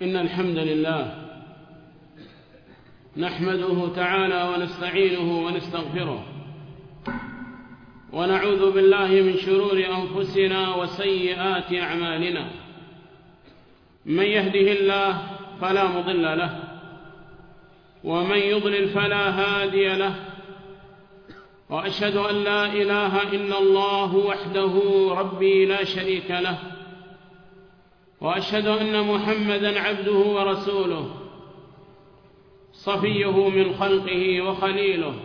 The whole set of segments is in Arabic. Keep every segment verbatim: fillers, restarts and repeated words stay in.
إن الحمد لله نحمده تعالى ونستعينه ونستغفره ونعوذ بالله من شرور أنفسنا وسيئات أعمالنا. من يهده الله فلا مضل له ومن يضلل فلا هادي له، وأشهد أن لا إله إلا الله وحده ربي لا شريك له، وأشهد أن محمدًا عبده ورسوله صفيه من خلقه وخليله،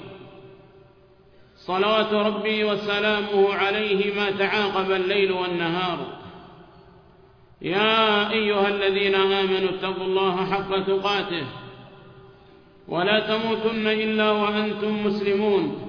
صلوات ربي وسلامه عليه ما تعاقب الليل والنهار. يا أيها الذين آمنوا اتقوا الله حق تقاته ولا تموتن إلا وأنتم مسلمون.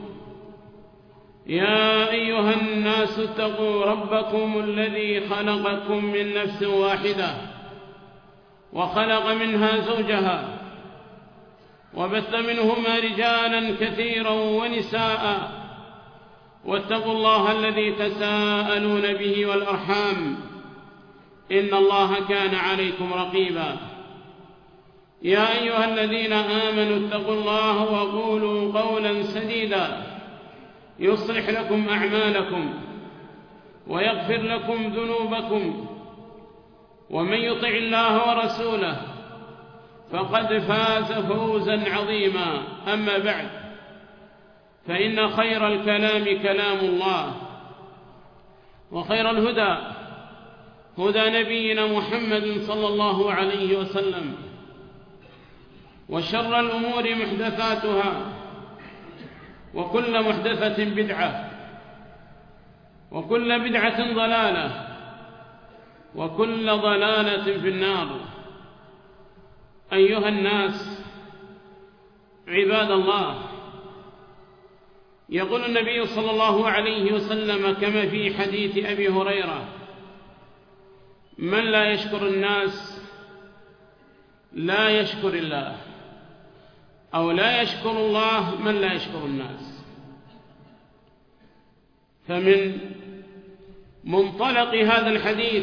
يا أيها الناس اتقوا ربكم الذي خلقكم من نفس واحدة وخلق منها زوجها وبث منهما رجالا كثيرا ونساء، واتقوا الله الذي تساءلون به والأرحام إن الله كان عليكم رقيبا. يا أيها الذين آمنوا اتقوا الله وقولوا قولا سديدا يصلح لكم أعمالكم ويغفر لكم ذنوبكم، ومن يطع الله ورسوله فقد فاز فوزا عظيما. أما بعد، فإن خير الكلام كلام الله، وخير الهدى هدى نبينا محمد صلى الله عليه وسلم، وشر الأمور محدثاتها، وكل محدثة بدعة، وكل بدعة ضلالة، وكل ضلالة في النار. أيها الناس عباد الله، يقول النبي صلى الله عليه وسلم كما في حديث أبي هريرة: من لا يشكر الناس لا يشكر الله، أو لا يشكر الله من لا يشكر الناس. فمن منطلق هذا الحديث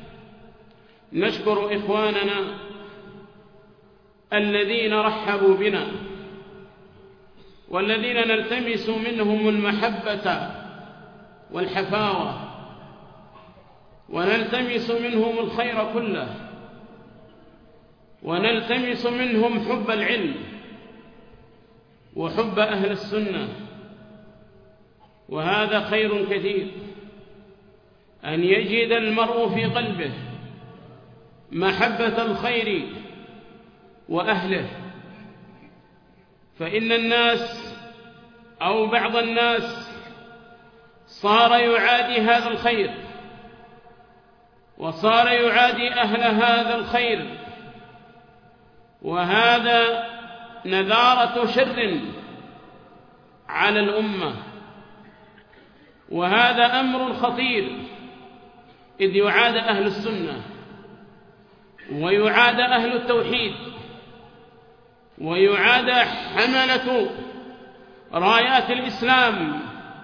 نشكر إخواننا الذين رحبوا بنا، والذين نلتمس منهم المحبة والحفاوة، ونلتمس منهم الخير كله، ونلتمس منهم حب العلم وحب أهل السنة. وهذا خير كثير، أن يجد المرء في قلبه محبة الخير وأهله. فإن الناس أو بعض الناس صار يعادي هذا الخير، وصار يعادي أهل هذا الخير، وهذا نذارة شر على الأمة، وهذا أمر خطير، إذ يعاد أهل السنة ويعاد أهل التوحيد ويعاد حملة رايات الإسلام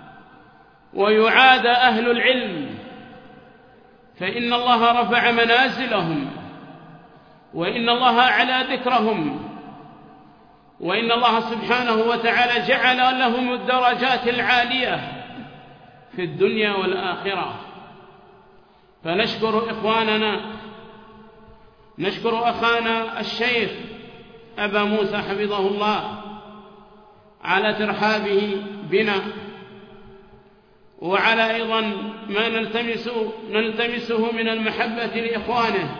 ويعاد أهل العلم، فإن الله رفع منازلهم، وإن الله أعلى ذكرهم، وإن الله سبحانه وتعالى جعل لهم الدرجات العالية في الدنيا والآخرة. فنشكر إخواننا، نشكر أخانا الشيخ أبا موسى حفظه الله على ترحابه بنا، وعلى أيضا ما نلتمس نلتمسه من المحبة لإخوانه.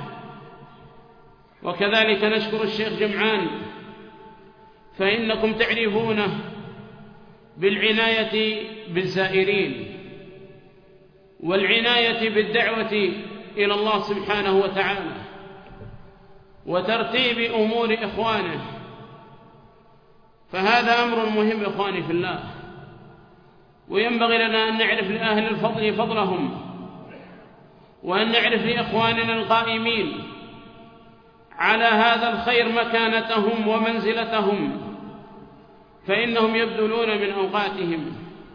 وكذلك نشكر الشيخ جمعان، فإنكم تعرفونه بالعناية بالزائرين والعناية بالدعوة إلى الله سبحانه وتعالى وترتيب أمور إخوانه. فهذا أمر مهم إخواني في الله، وينبغي لنا أن نعرف لأهل الفضل فضلهم، وأن نعرف لإخواننا القائمين على هذا الخير مكانتهم ومنزلتهم، فإنهم يبذلون من أوقاتهم،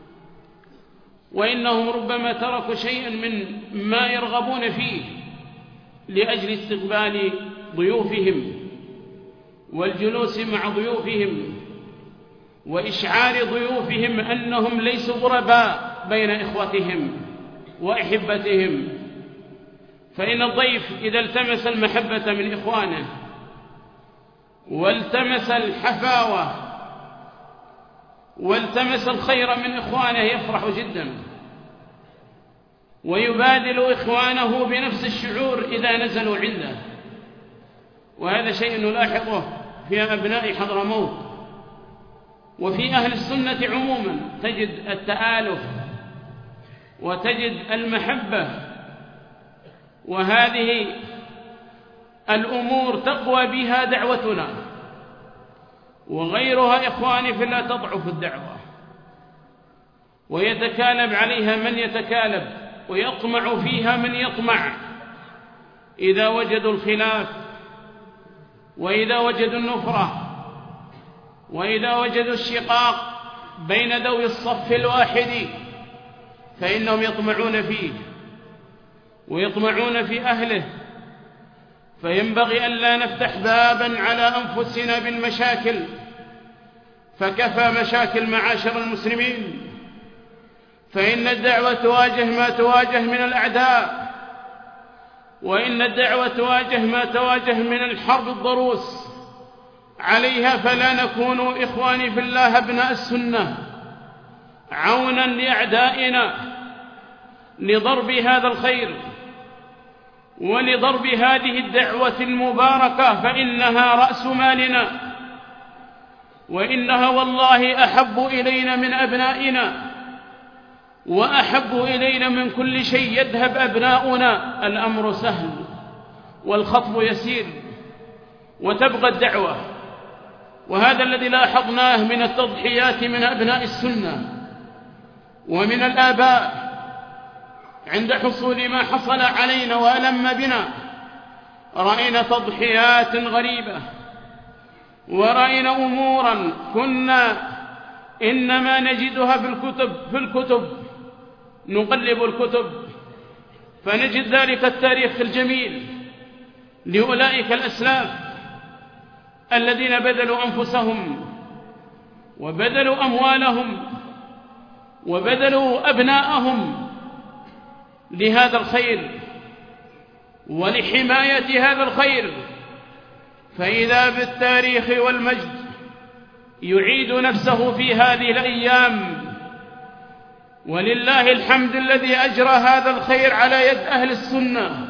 وإنهم ربما تركوا شيئا من ما يرغبون فيه لأجل استقبال ضيوفهم والجلوس مع ضيوفهم وإشعار ضيوفهم أنهم ليسوا غرباء بين إخوتهم وأحبتهم. فإن الضيف إذا التمس المحبة من إخوانه والتمس الحفاوة والتمس الخير من إخوانه يفرح جدا ويبادل إخوانه بنفس الشعور إذا نزلوا عنده. وهذا شيء نلاحظه في أبناء حضرموت وفي أهل السنة عموما، تجد التآلف وتجد المحبة، وهذه الأمور تقوى بها دعوتنا، وغيرها إخواني فلا تضعف الدعوة ويتكالب عليها من يتكالب ويطمع فيها من يطمع إذا وجدوا الخلاف وإذا وجدوا النفرة وإذا وجدوا الشقاق بين ذوي الصف الواحد فإنهم يطمعون فيه ويطمعون في أهله. فينبغي أن لا نفتح بابا على أنفسنا بالمشاكل، فكفى مشاكل معاشر المسلمين، فإن الدعوة تواجه ما تواجه من الأعداء، وإن الدعوة تواجه ما تواجه من الحرب الضروس عليها. فلا نكون إخواني في الله أبناء السنة عونا لأعدائنا لضرب هذا الخير ولضرب هذه الدعوة المباركة، فإنها رأس مالنا، وإنها والله أحب إلينا من أبنائنا وأحب إلينا من كل شيء. يذهب أبناؤنا الأمر سهل والخطب يسير وتبقى الدعوة. وهذا الذي لاحظناه من التضحيات من أبناء السنة ومن الآباء عند حصول ما حصل علينا وألم بنا. رأينا تضحيات غريبة، ورأينا أمورا كنا إنما نجدها في الكتب في الكتب نقلب الكتب فنجد ذلك التاريخ الجميل لأولئك الأسلاف الذين بذلوا أنفسهم وبذلوا أموالهم وبذلوا أبناءهم لهذا الخير ولحماية هذا الخير. فإذا بالتاريخ والمجد يعيد نفسه في هذه الأيام، ولله الحمد الذي أجرى هذا الخير على يد أهل السنة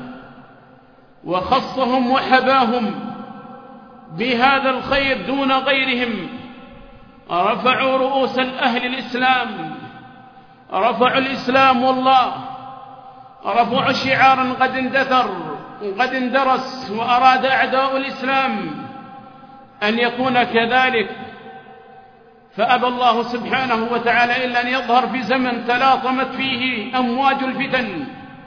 وخصهم وحباهم بهذا الخير دون غيرهم. رفعوا رؤوس أهل الإسلام، رفعوا الإسلام والله، رفعوا شعارا قد اندثر وقد اندرس، وأراد أعداء الإسلام أن يكون كذلك، فأبى الله سبحانه وتعالى إلا أن يظهر في زمن تلاطمت فيه أمواج الفتن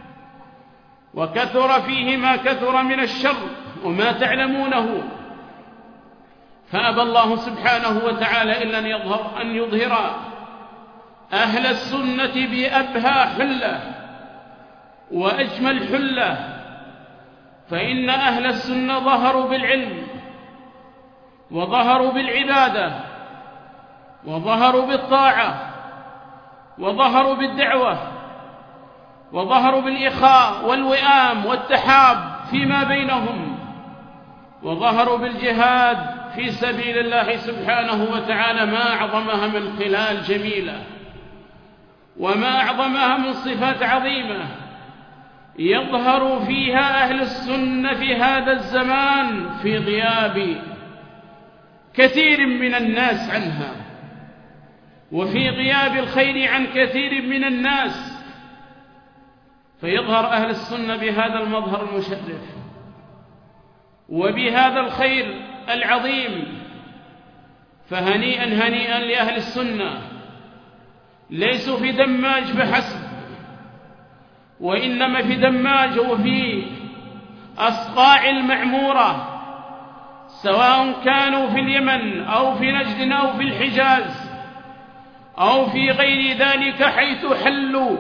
وكثر فيه ما كثر من الشر وما تعلمونه. فأبى الله سبحانه وتعالى إلا أن يظهر, أن يظهر أهل السنة بأبهى حلة وأجمل حلة. فإن أهل السنة ظهروا بالعلم وظهروا بالعبادة وظهروا بالطاعة وظهروا بالدعوة وظهروا بالإخاء والوئام والتحاب فيما بينهم، وظهروا بالجهاد في سبيل الله سبحانه وتعالى. ما أعظمها من خلال جميلة وما أعظمها من صفات عظيمة يظهر فيها أهل السنة في هذا الزمان في غياب كثير من الناس عنها، وفي غياب الخير عن كثير من الناس، فيظهر أهل السنة بهذا المظهر المشرف وبهذا الخير العظيم. فهنيئا هنيئا لأهل السنة، ليسوا في دماج فحسب، وإنما في دماج وفي أصقاع المعمورة، سواء كانوا في اليمن أو في نجد أو في الحجاز أو في غير ذلك حيث حلوا،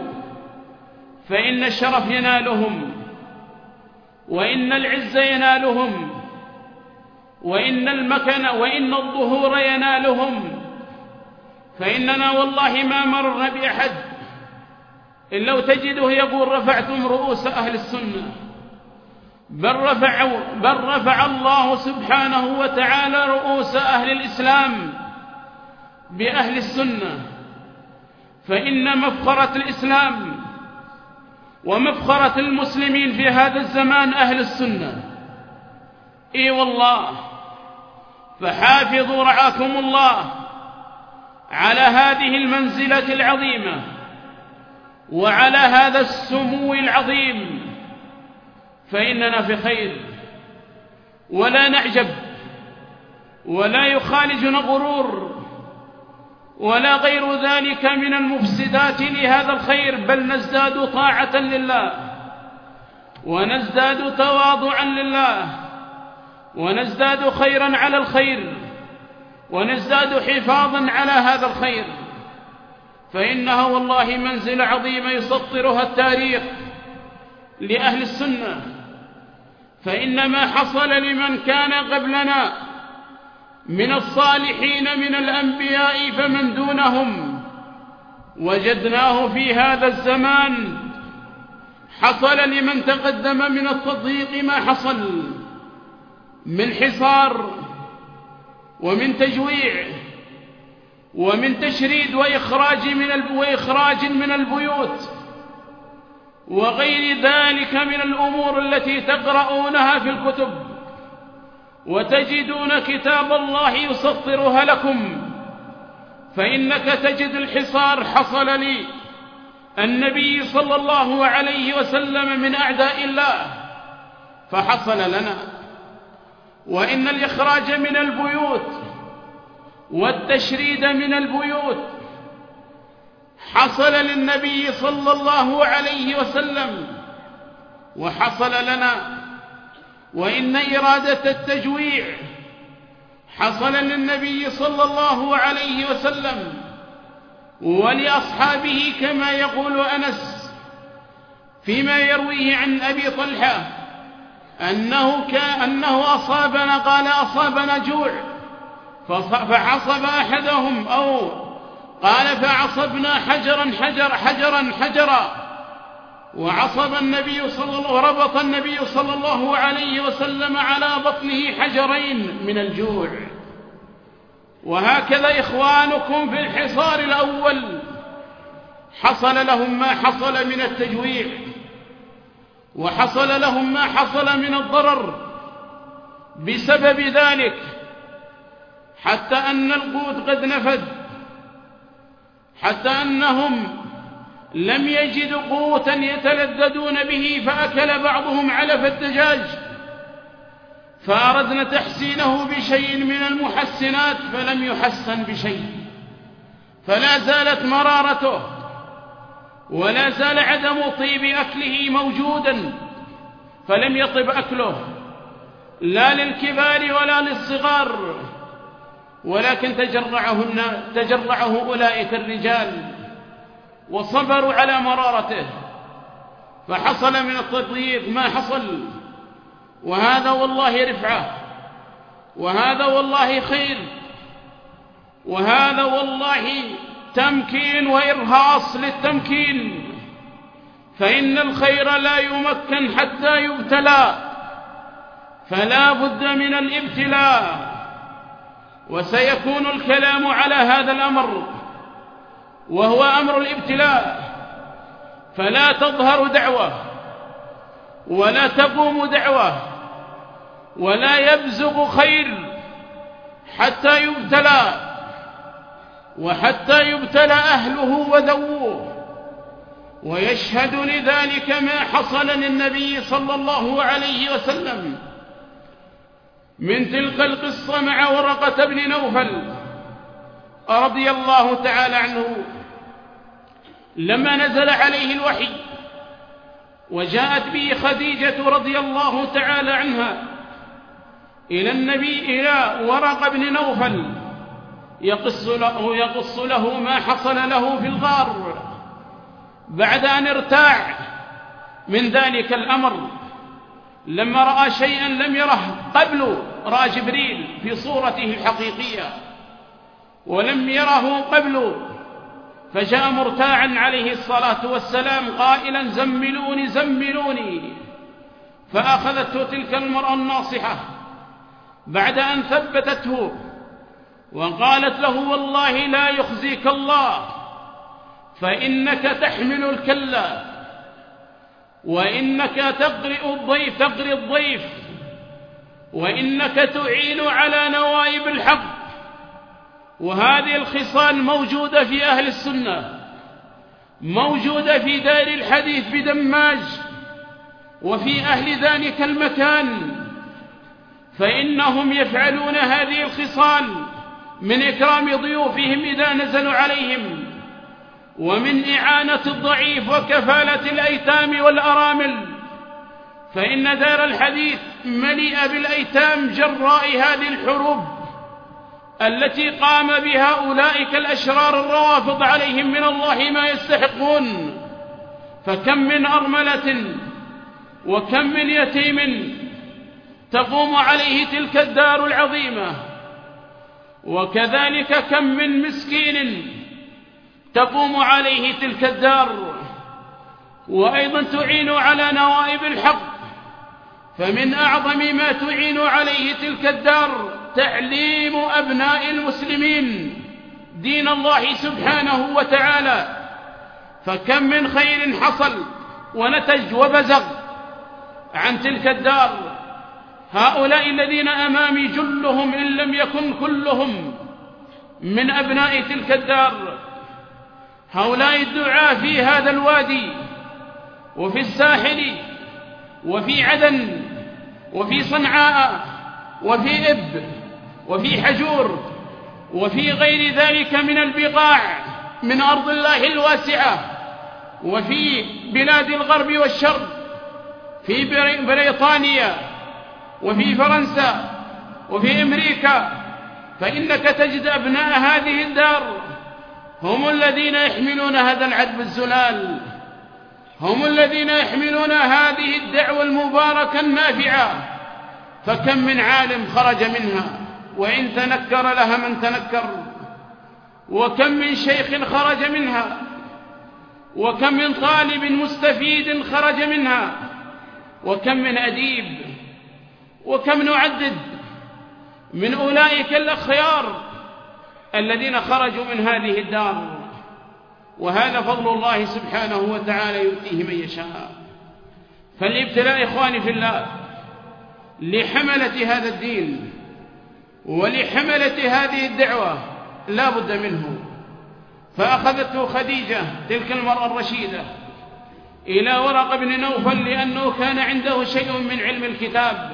فإن الشرف ينالهم وإن العز ينالهم وإن المكن وإن الظهور ينالهم، فإننا والله ما مررنا بأحد إلا وتجده يقول رفعتم رؤوس أهل السنة، بل رفع, بل رفع الله سبحانه وتعالى رؤوس أهل الإسلام بأهل السنة. فإن مفخرة الإسلام ومفخرة المسلمين في هذا الزمان أهل السنة. إي والله، فحافظوا رعاكم الله على هذه المنزلة العظيمة وعلى هذا السمو العظيم، فإننا في خير، ولا نعجب ولا يخالجنا غرور ولا غير ذلك من المفسدات لهذا الخير، بل نزداد طاعة لله ونزداد تواضعا لله ونزداد خيرا على الخير ونزداد حفاظا على هذا الخير، فإنها والله منزلة عظيمة يسطرها التاريخ لأهل السنة. فإن ما حصل لمن كان قبلنا من الصالحين من الأنبياء فمن دونهم وجدناه في هذا الزمان، حصل لمن تقدم من التضييق ما حصل من حصار ومن تجويع ومن تشريد وإخراج من وإخراج من البيوت وغير ذلك من الأمور التي تقرؤونها في الكتب وتجدون كتاب الله يسطرها لكم. فإنك تجد الحصار حصل لي النبي صلى الله عليه وسلم من أعداء الله فحصل لنا، وإن الإخراج من البيوت والتشريد من البيوت حصل للنبي صلى الله عليه وسلم وحصل لنا، وإن إرادة التجويع حصل للنبي صلى الله عليه وسلم ولأصحابه، كما يقول أنس فيما يرويه عن أبي طلحة أنه, أنه أصابنا قال أصابنا جوع فعصب أحدهم، أو قال فعصبنا حجرا حجر حجرا حجرا، وعصب النبي صلى الله وربط النبي صلى الله عليه وسلم على بطنه حجرين من الجوع. وهكذا إخوانكم في الحصار الأول حصل لهم ما حصل من التجويع وحصل لهم ما حصل من الضرر بسبب ذلك، حتى أن القوت قد نفد، حتى أنهم لم يجدوا قوتا يتلذذون به فأكل بعضهم علف الدجاج، فأردنا تحسينه بشيء من المحسنات فلم يحسن بشيء، فلا زالت مرارته ولا زال عدم طيب أكله موجودا، فلم يطب أكله لا للكبار ولا للصغار، ولكن تجرعه, تجرعه أولئك الرجال وصبروا على مرارته، فحصل من التضييق ما حصل. وهذا والله رفعة، وهذا والله خير، وهذا والله تمكين وإرهاص للتمكين، فإن الخير لا يمكن حتى يبتلى، فلا بد من الابتلاء. وسيكون الكلام على هذا الأمر وهو أمر الابتلاء، فلا تظهر دعوة ولا تقوم دعوة ولا يبزغ خير حتى يبتلى، وحتى يبتلى أهله وذووه. ويشهد لذلك ما حصل للنبي صلى الله عليه وسلم من تلك القصة مع ورقة بن نوفل رضي الله تعالى عنه، لما نزل عليه الوحي وجاءت به خديجة رضي الله تعالى عنها إلى النبي إلى ورقة بن نوفل يقص له, يقص له ما حصل له في الغار بعد أن ارتاع من ذلك الأمر، لما رأى شيئا لم يره قبل رأى جبريل في صورته الحقيقية ولم يره قبل، فجاء مرتاعا عليه الصلاة والسلام قائلا زملوني زملوني، فأخذته تلك المرأة الناصحة بعد أن ثبتته وقالت له والله لا يخزيك الله، فإنك تحمل الكلة وإنك تقرئ الضيف تقرئ الضيف وإنك تعين على نوائب الحق. وهذه الخصال موجودة في أهل السنة، موجودة في دار الحديث بدماج وفي أهل ذلك المكان، فإنهم يفعلون هذه الخصال من إكرام ضيوفهم إذا نزلوا عليهم، ومن إعانة الضعيف وكفالة الأيتام والأرامل، فإن دار الحديث مليئة بالأيتام جراء هذه الحروب التي قام بها أولئك الأشرار الروافض عليهم من الله ما يستحقون. فكم من أرملة وكم من يتيم تقوم عليه تلك الدار العظيمة، وكذلك كم من مسكين تقوم عليه تلك الدار وأيضا تعين على نوائب الحق. فمن أعظم ما تعين عليه تلك الدار تعليم أبناء المسلمين دين الله سبحانه وتعالى. فكم من خير حصل ونتج وبزغ عن تلك الدار. هؤلاء الذين أمامي جلهم إن لم يكن كلهم من أبناء تلك الدار، هؤلاء الدعاة في هذا الوادي وفي الساحل وفي عدن وفي صنعاء وفي إب وفي حجور وفي غير ذلك من البقاع من أرض الله الواسعة، وفي بلاد الغرب والشرق، في بريطانيا وفي فرنسا وفي أمريكا، فإنك تجد أبناء هذه الدار هم الذين يحملون هذا العذب الزلال، هم الذين يحملون هذه الدعوة المباركة النافعة. فكم من عالم خرج منها وإن تنكر لها من تنكر، وكم من شيخ خرج منها، وكم من طالب مستفيد خرج منها، وكم من أديب، وكم نعدد من أولئك الأخيار الذين خرجوا من هذه الدار. وهذا فضل الله سبحانه وتعالى يؤتيه من يشاء. فالابتلاء إخواني في الله لحملة هذا الدين ولحملة هذه الدعوة لا بد منه. فأخذته خديجة تلك المرأة الرشيدة إلى ورقة بن نوفل لأنه كان عنده شيء من علم الكتاب،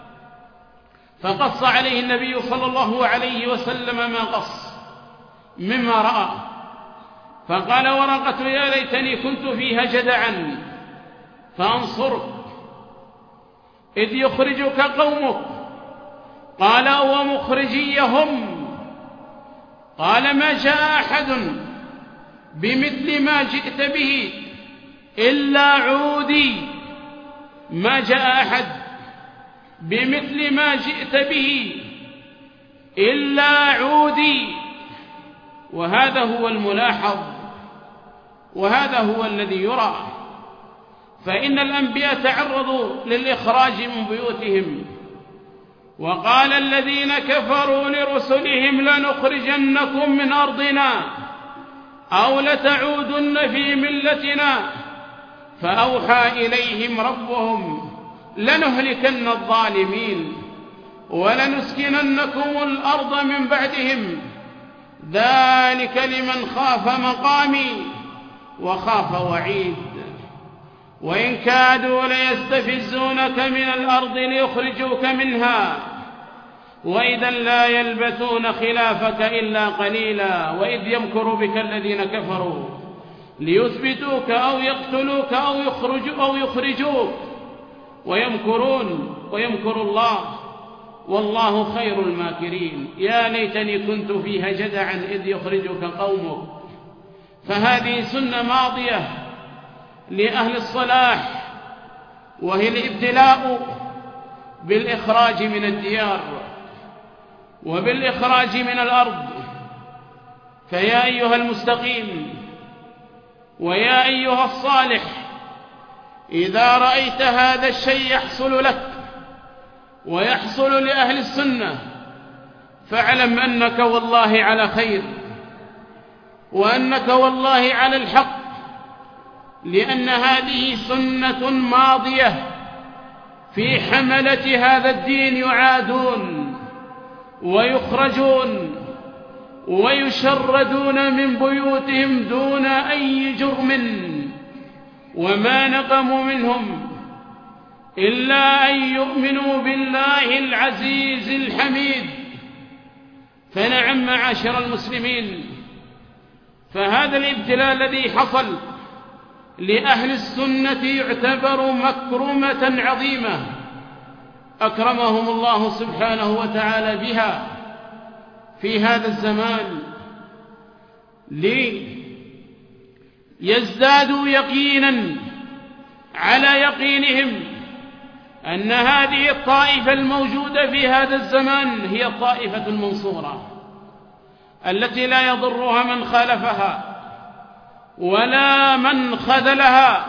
فقص عليه النبي صلى الله عليه وسلم ما قص مما رأى. فقال ورقة يا ليتني كنت فيها جدعا فأنصرك إذ يخرجك قومك. قال ومخرجيهم؟ قال ما جاء أحد بمثل ما جئت به إلا عودي، ما جاء أحد بمثل ما جئت به إلا عودي. وهذا هو الملاحظ وهذا هو الذي يرى. فإن الأنبياء تعرضوا للإخراج من بيوتهم، وقال الذين كفروا لرسلهم لنخرجنكم من أرضنا أو لتعودن في ملتنا، فأوحى إليهم ربهم لنهلكن الظالمين ولنسكننكم الأرض من بعدهم ذلك لمن خاف مقامي وخاف وعيد. وإن كادوا ليستفزونك من الأرض ليخرجوك منها وإذا لا يلبثون خلافك إلا قليلا. وإذ يمكر بك الذين كفروا ليثبتوك أو يقتلوك أو يخرجوا أو يخرجوك ويمكرون ويمكر الله والله خير الماكرين. يا ليتني كنت فيها جدعا إذ يخرجك قومك. فهذه سنة ماضية لأهل الصلاح، وهي الابتلاء بالإخراج من الديار وبالإخراج من الأرض. فيا أيها المستقيم ويا أيها الصالح، إذا رأيت هذا الشيء يحصل لك ويحصل لأهل السنة فاعلم أنك والله على خير، وأنك والله على الحق، لأن هذه سنة ماضية في حملة هذا الدين يعادون ويخرجون ويشردون من بيوتهم دون أي جرم، وما نقموا منهم إلا أن يؤمنوا بالله العزيز الحميد. فنعم معاشر المسلمين، فهذا الابتلاء الذي حصل لأهل السنة يعتبر مكرمة عظيمة أكرمهم الله سبحانه وتعالى بها في هذا الزمان، ليزدادوا يقينا على يقينهم أن هذه الطائفة الموجودة في هذا الزمان هي الطائفة المنصورة التي لا يضرها من خالفها ولا من خذلها.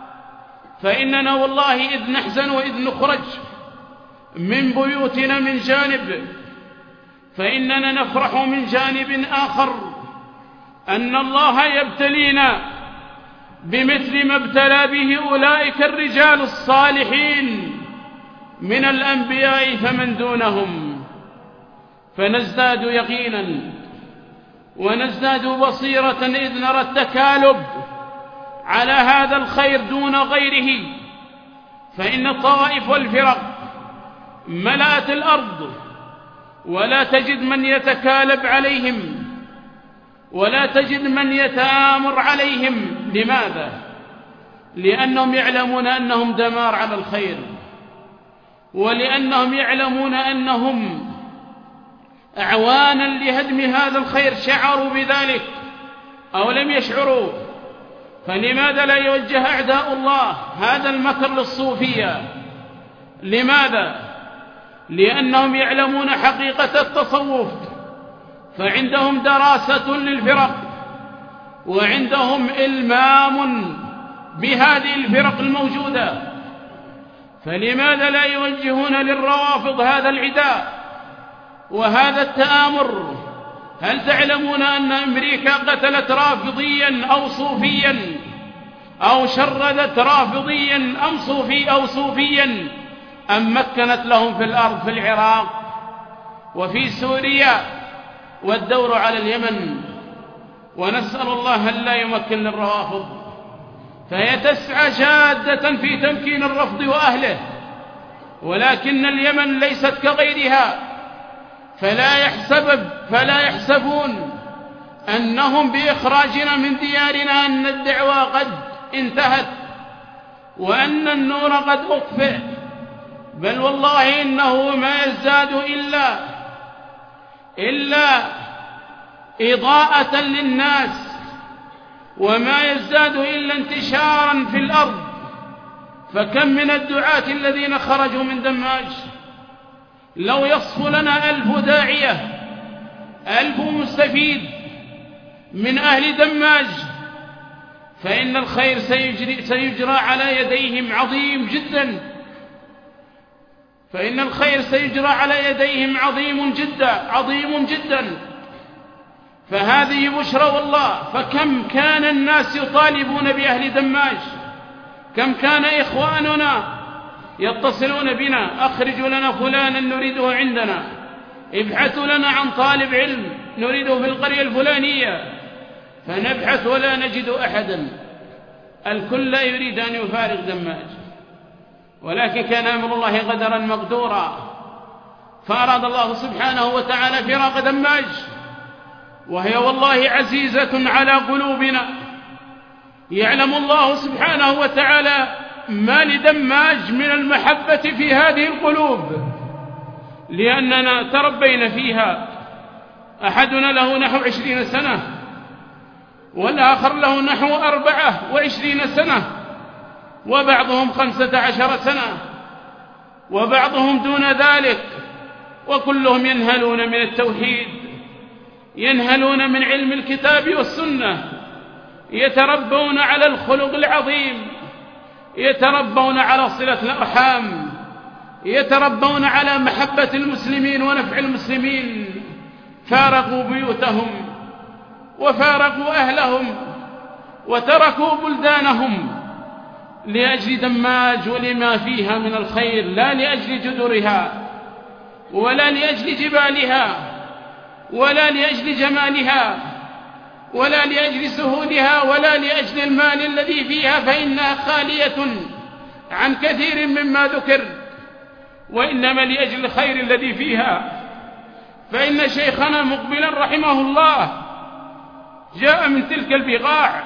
فإننا والله إذ نحزن وإذ نخرج من بيوتنا من جانب، فإننا نفرح من جانب آخر أن الله يبتلينا بمثل ما ابتلى به أولئك الرجال الصالحين من الأنبياء فمن دونهم، فنزداد يقينا ونزداد بصيرة إذ نرى التكالب على هذا الخير دون غيره. فإن الطوائف والفرق ملأت الأرض ولا تجد من يتكالب عليهم ولا تجد من يتآمر عليهم. لماذا؟ لأنهم يعلمون أنهم دمار على الخير، ولأنهم يعلمون أنهم أعوانا لهدم هذا الخير. شعروا بذلك أو لم يشعروا؟ فلماذا لا يوجه أعداء الله هذا المكر للصوفية؟ لماذا؟ لأنهم يعلمون حقيقة التصوف، فعندهم دراسة للفرق وعندهم إلمام بهذه الفرق الموجودة. فلماذا لا يوجهون للروافض هذا العداء وهذا التآمر؟ هل تعلمون أن أمريكا قتلت رافضيا أو صوفيا أو شردت رافضيا أم صوفي أو صوفيا أم مكنت لهم في الأرض في العراق وفي سوريا والدور على اليمن؟ ونسأل الله ألا يمكن للروافض، فهي تسعى جادة في تمكين الرفض وأهله، ولكن اليمن ليست كغيرها. فلا يحسب فلا يحسبون أنهم بإخراجنا من ديارنا أن الدعوة قد انتهت وأن النور قد أطفئ، بل والله إنه ما يزداد إلا إلا إضاءة للناس، وما يزداد إلا انتشارا في الأرض. فكم من الدعاة الذين خرجوا من دماج، لو يصف لنا ألف داعية ألف مستفيد من أهل دماج فإن الخير سيجري, سيجرى على يديهم عظيم جدا فإن الخير سيجرى على يديهم عظيم جدا عظيم جدا فهذه بشرى والله. فكم كان الناس يطالبون بأهل دماج، كم كان إخواننا يتصلون بنا: أخرجوا لنا فلانا نريده عندنا، ابحثوا لنا عن طالب علم نريده في القرية الفلانية، فنبحث ولا نجد أحدا. الكل يريد أن يفارق دماج، ولكن كان أمر الله قدرا مقدورا، فأراد الله سبحانه وتعالى فراق دماج، وهي والله عزيزة على قلوبنا. يعلم الله سبحانه وتعالى ما لدماج من المحبة في هذه القلوب، لأننا تربينا فيها. أحدنا له نحو عشرين سنة والآخر له نحو أربعة وعشرين سنة وبعضهم خمسة عشر سنة. وبعضهم دون ذلك، وكلهم ينهلون من التوحيد، ينهلون من علم الكتاب والسنة، يتربون على الخلق العظيم، يتربون على صلة الأرحام، يتربون على محبة المسلمين ونفع المسلمين، فارقوا بيوتهم وفارقوا أهلهم وتركوا بلدانهم لأجل دماج ولما فيها من الخير، لا لأجل جدرها ولا لأجل جبالها ولا لأجل جمالها ولا لأجل سهولها ولا لأجل المال الذي فيها، فإنها خالية عن كثير مما ذكر، وإنما لأجل الخير الذي فيها. فإن شيخنا مقبلا رحمه الله جاء من تلك البقاع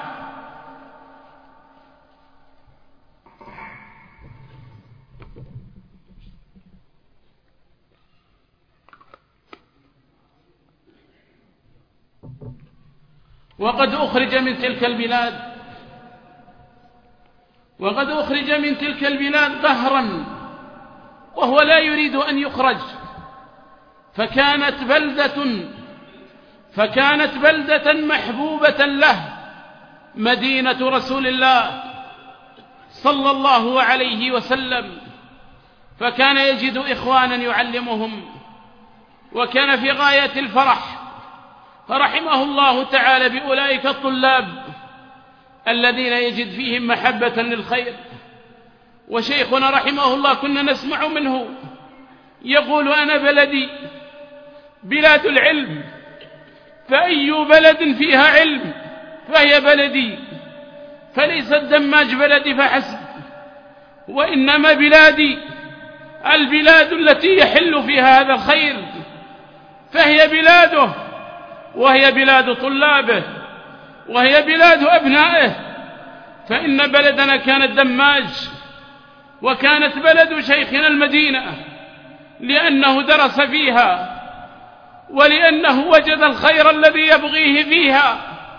وقد أخرج من تلك البلاد وقد أخرج من تلك البلاد دهرا وهو لا يريد أن يخرج، فكانت بلدة فكانت بلدة محبوبة له، مدينة رسول الله صلى الله عليه وسلم، فكان يجد إخوانا يعلمهم، وكان في غاية الفرح، فرحمه الله تعالى بأولئك الطلاب الذين يجد فيهم محبة للخير. وشيخنا رحمه الله كنا نسمع منه يقول: أنا بلدي بلاد العلم، فأي بلد فيها علم فهي بلدي، فليس الدماج بلدي فحسب، وإنما بلادي البلاد التي يحل فيها هذا الخير، فهي بلاده، وهي بلاد طلابه، وهي بلاد أبنائه. فإن بلدنا كانت دماج، وكانت بلد شيخنا المدينة، لأنه درس فيها ولأنه وجد الخير الذي يبغيه فيها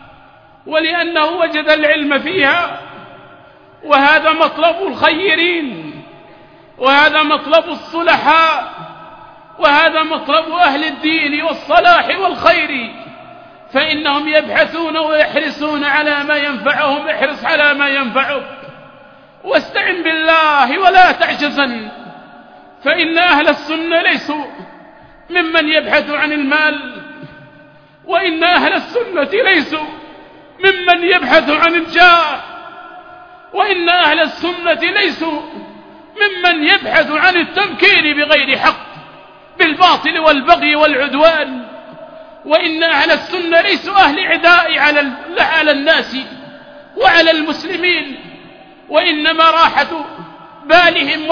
ولأنه وجد العلم فيها. وهذا مطلب الخيرين، وهذا مطلب الصلحاء، وهذا مطلب أهل الدين والصلاح والخير، فإنهم يبحثون ويحرصون على ما ينفعهم. احرص على ما ينفعك واستعن بالله ولا تعجزن، فإن أهل السنة ليسوا ممن يبحث عن المال، وإن أهل السنة ليسوا ممن يبحث عن الجاه، وإن أهل السنة ليسوا ممن يبحث عن التمكين بغير حق بالباطل والبغي والعدوان، وإن أهل السنة ليسوا أهل عداء على الناس وعلى المسلمين، وإنما راحة بالهم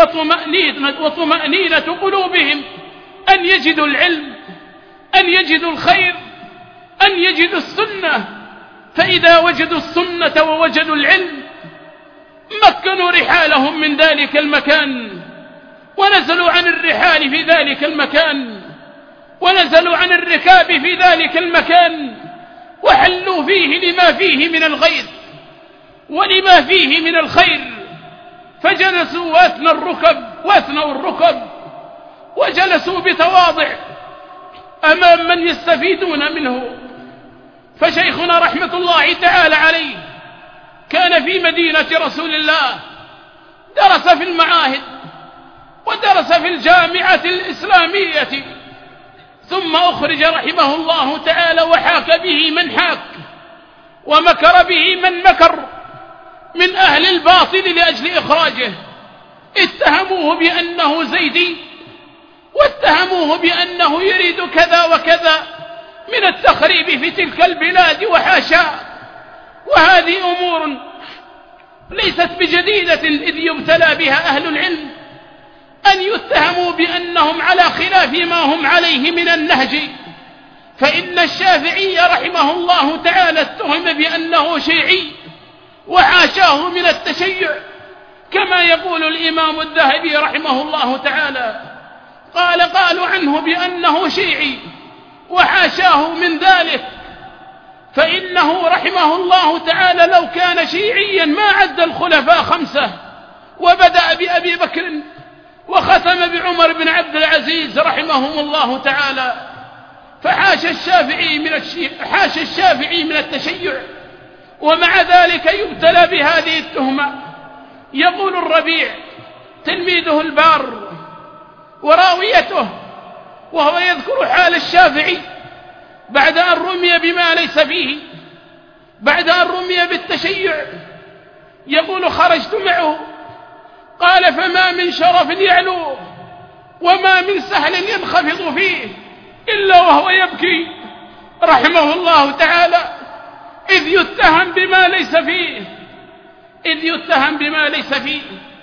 وطمأنينة قلوبهم أن يجدوا العلم، أن يجدوا الخير، أن يجدوا السنة. فإذا وجدوا السنة ووجدوا العلم مكنوا رحالهم من ذلك المكان، ونزلوا عن الرحال في ذلك المكان، ونزلوا عن الركاب في ذلك المكان، وحلوا فيه لما فيه من الغيث ولما فيه من الخير، فجلسوا وأثنوا الركب وأثنوا الركب وجلسوا بتواضع أمام من يستفيدون منه. فشيخنا رحمة الله تعالى عليه كان في مدينة رسول الله، درس في المعاهد ودرس في الجامعة الإسلامية، ثم أخرج رحمه الله تعالى وحاك به من حاك، ومكر به من مكر من أهل الباطل لأجل إخراجه. اتهموه بأنه زيدي، واتهموه بأنه يريد كذا وكذا من التخريب في تلك البلاد وحاشاه. وهذه أمور ليست بجديدة إذ يبتلى بها أهل العلم، أن يتهموا بأنهم على خلاف ما هم عليه من النهج. فإن الشافعي رحمه الله تعالى اتهم بأنه شيعي وحاشاه من التشيع، كما يقول الإمام الذهبي رحمه الله تعالى، قال قالوا عنه بأنه شيعي وحاشاه من ذلك. فإنه رحمه الله تعالى لو كان شيعيا ما عد الخلفاء خمسة، وبدأ بأبي بكر وختم بعمر بن عبد العزيز رحمهم الله تعالى. فحاش الشافعي من الشي... حاش الشافعي من التشيع، ومع ذلك يبتلى بهذه التهمة. يقول الربيع تلميذه البار وراويته وهو يذكر حال الشافعي بعد أن رمي بما ليس فيه، بعد أن رمي بالتشيع، يقول خرجت معه، قال فما من شرف يعلو وما من سهل ينخفض فيه إلا وهو يبكي رحمه الله تعالى، إذ يتهم بما ليس فيه إذ يتهم بما ليس فيه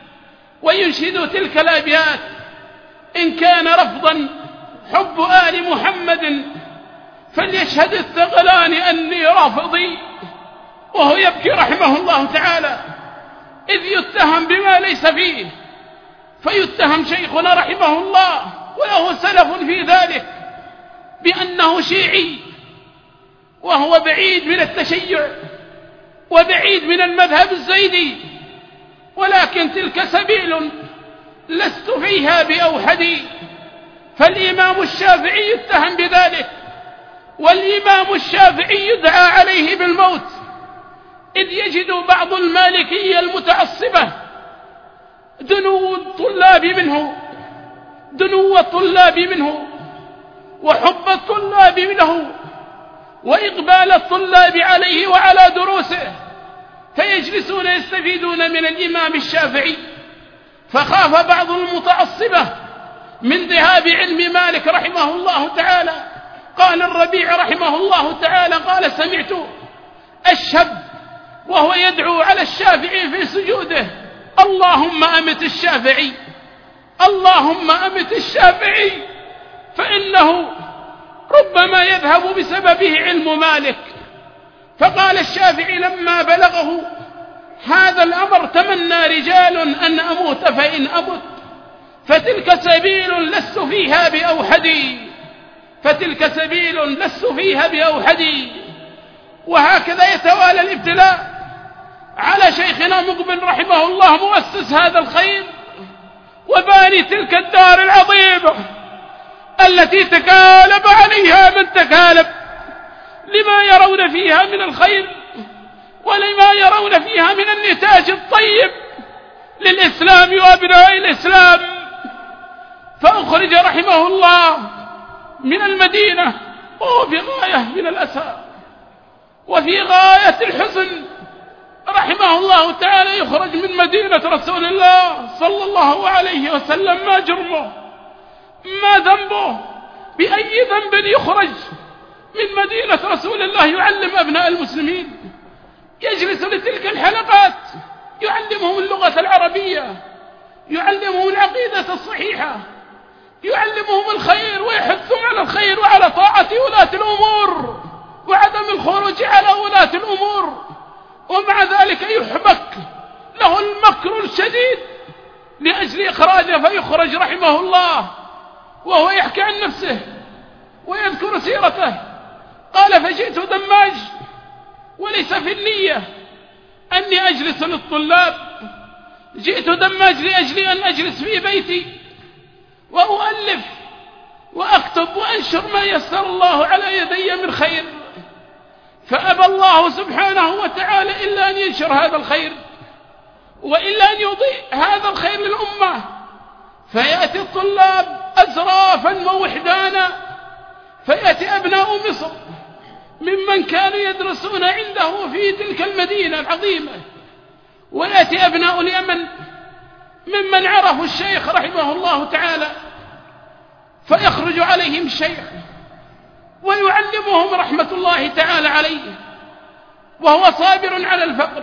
وينشد تلك الأبيات: إن كان رفضا حب آل محمد فليشهد الثقلان أني رافضي، وهو يبكي رحمه الله تعالى إذ يتهم بما ليس فيه. فيتهم شيخنا رحمه الله وله سلف في ذلك بأنه شيعي، وهو بعيد من التشيع وبعيد من المذهب الزيدي، ولكن تلك سبيل لست فيها بأوحدي. فالإمام الشافعي يتهم بذلك، والإمام الشافعي يدعى عليه بالموت، إذ يجد بعض المالكية المتعصبة دنو الطلاب منه دنو الطلاب منه وحب الطلاب منه وإقبال الطلاب عليه وعلى دروسه، فيجلسون يستفيدون من الإمام الشافعي. فخاف بعض المتعصبة من ذهاب علم مالك رحمه الله تعالى. قال الربيع رحمه الله تعالى قال سمعت الشاب وهو يدعو على الشافعي في سجوده: اللهم أمت الشافعي، اللهم أمت الشافعي، فإنه ربما يذهب بسببه علم مالك. فقال الشافعي لما بلغه هذا الأمر: تمنى رجال أن أموت فإن أمت فتلك سبيل لست فيها بأوحدي فتلك سبيل لست فيها بأوحدي. وهكذا يتوالى الابتلاء على شيخنا مقبل رحمه الله، مؤسس هذا الخير وباني تلك الدار العظيمة التي تكالب عليها من تكالب لما يرون فيها من الخير ولما يرون فيها من النتاج الطيب للإسلام وأبناء الإسلام. فأخرج رحمه الله من المدينة وهو في غاية من الأسى وفي غاية الحزن رحمه الله تعالى، يخرج من مدينة رسول الله صلى الله عليه وسلم. ما جرمه؟ ما ذنبه؟ بأي ذنب يخرج من مدينة رسول الله يعلم أبناء المسلمين؟ يجلس لتلك الحلقات يعلمهم اللغة العربية، يعلمهم العقيدة الصحيحة، يعلمهم الخير ويحثهم على الخير وعلى طاعة ولاة الأمور وعدم الخروج على ولاة الأمور، ومع ذلك يحبك له المكر الشديد لأجل إخراجه، فيخرج رحمه الله وهو يحكي عن نفسه ويذكر سيرته. قال: فجئت دماج وليس في النية أني أجلس للطلاب، جئت دماج لأجل أن أجلس في بيتي وأؤلف وأكتب وأنشر ما يسر الله على يدي من خير. فأبى الله سبحانه وتعالى إلا أن ينشر هذا الخير وإلا أن يضيء هذا الخير للأمة. فيأتي الطلاب أزرافا ووحدانا، فيأتي أبناء مصر ممن كانوا يدرسون عنده في تلك المدينة العظيمة، ويأتي أبناء اليمن ممن عرفوا الشيخ رحمه الله تعالى، فيخرج عليهم الشيخ ويعلمهم رحمة الله تعالى عليه، وهو صابر على الفقر،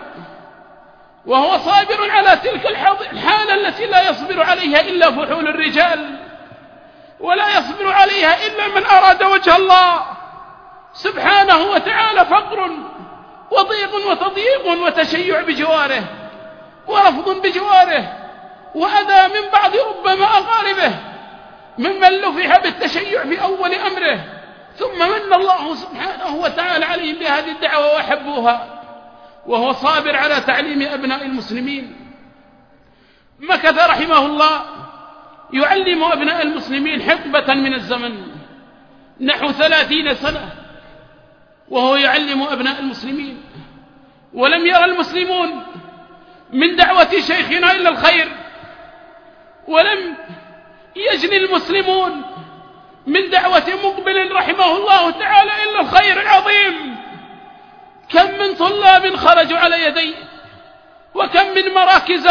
وهو صابر على تلك الحالة التي لا يصبر عليها إلا فحول الرجال، ولا يصبر عليها إلا من أراد وجه الله سبحانه وتعالى. فقر وضيق وتضييق وتشيع بجواره ورفض بجواره وأذى من بعض ربما أقاربه ممن لفح بالتشيع في أول أمره، ثم من الله سبحانه وتعالى عليهم بهذه الدعوة وحبوها، وهو صابر على تعليم أبناء المسلمين. مكث رحمه الله يعلم أبناء المسلمين حقبة من الزمن نحو ثلاثين سنة وهو يعلم أبناء المسلمين، ولم يرى المسلمون من دعوة شيخنا إلا الخير، ولم يجني المسلمون من دعوة مقبل رحمه الله تعالى إلا الخير العظيم. كم من طلاب خرجوا على يديه، وكم من مراكز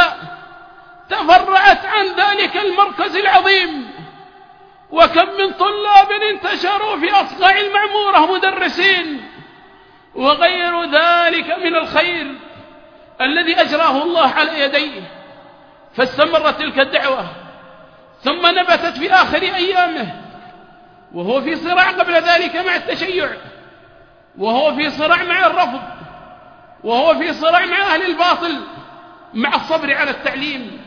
تفرعت عن ذلك المركز العظيم، وكم من طلاب انتشروا في أصقاع المعمورة مدرسين، وغير ذلك من الخير الذي أجراه الله على يديه. فاستمرت تلك الدعوة، ثم نبتت في آخر أيامه وهو في صراع قبل ذلك مع التشيع، وهو في صراع مع الرفض، وهو في صراع مع أهل الباطل، مع الصبر على التعليم،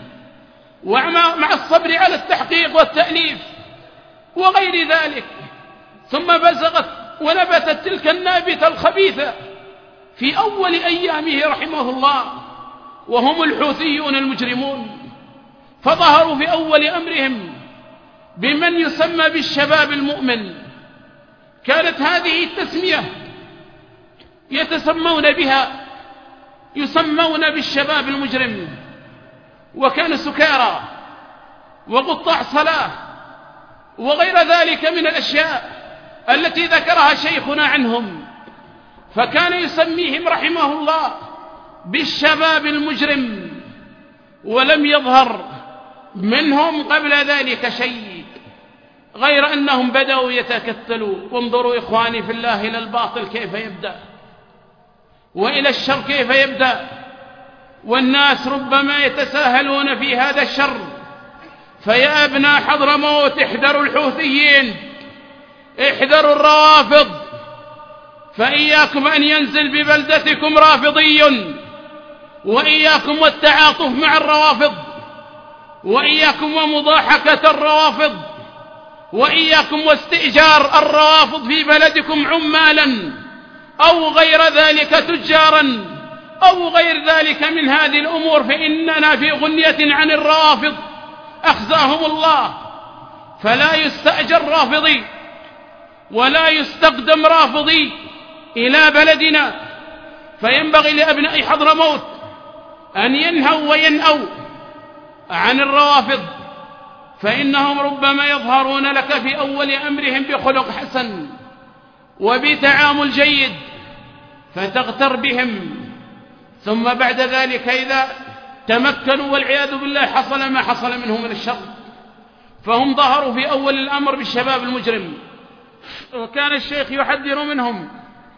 ومع الصبر على التحقيق والتأليف وغير ذلك. ثم بزغت ونبتت تلك النابتة الخبيثة في أول أيامه رحمه الله، وهم الحوثيون المجرمون، فظهروا في أول أمرهم بمن يسمى بالشباب المؤمن. كانت هذه التسمية يتسمون بها، يسمون بالشباب المجرم، وكانوا سكارى وقطاع صلاة وغير ذلك من الأشياء التي ذكرها شيخنا عنهم. فكان يسميهم رحمه الله بالشباب المجرم، ولم يظهر منهم قبل ذلك شيء غير أنهم بدأوا يتكتلوا. وانظروا إخواني في الله إلى الباطل كيف يبدأ، وإلى الشر كيف يبدأ، والناس ربما يتساهلون في هذا الشر. فيا أبناء حضرموت احذروا الحوثيين، احذروا الروافض، فإياكم أن ينزل ببلدتكم رافضي، وإياكم والتعاطف مع الروافض، وإياكم ومضاحكة الروافض، وإياكم واستئجار الروافض في بلدكم عمالا أو غير ذلك تجارا أو غير ذلك من هذه الأمور، فإننا في غنية عن الروافض أخزاهم الله. فلا يستأجر رافضي ولا يستقدم رافضي إلى بلدنا. فينبغي لأبناء حضرموت أن ينهوا وينأوا عن الروافض، فإنهم ربما يظهرون لك في أول أمرهم بخلق حسن وبتعامل جيد فتغتر بهم، ثم بعد ذلك إذا تمكنوا والعياذ بالله حصل ما حصل منهم من الشر. فهم ظهروا في أول الأمر بالشباب المجرم، وكان الشيخ يحذر منهم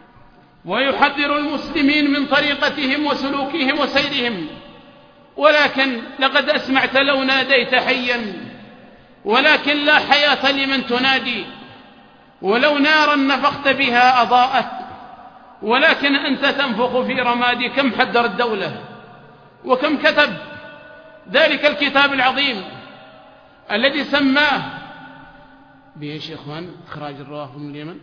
ويحذر المسلمين من طريقتهم وسلوكهم وسيرهم. ولكن لقد أسمعت لو ناديت حيا، ولكن لا حياة لمن تنادي، ولو نارا نفخت بها أضاءت، ولكن أنت تنفخ في رمادي. كم حذر الدولة، وكم كتب ذلك الكتاب العظيم الذي سماه بإيش يا إخوان؟ إخراج الروافض من اليمن،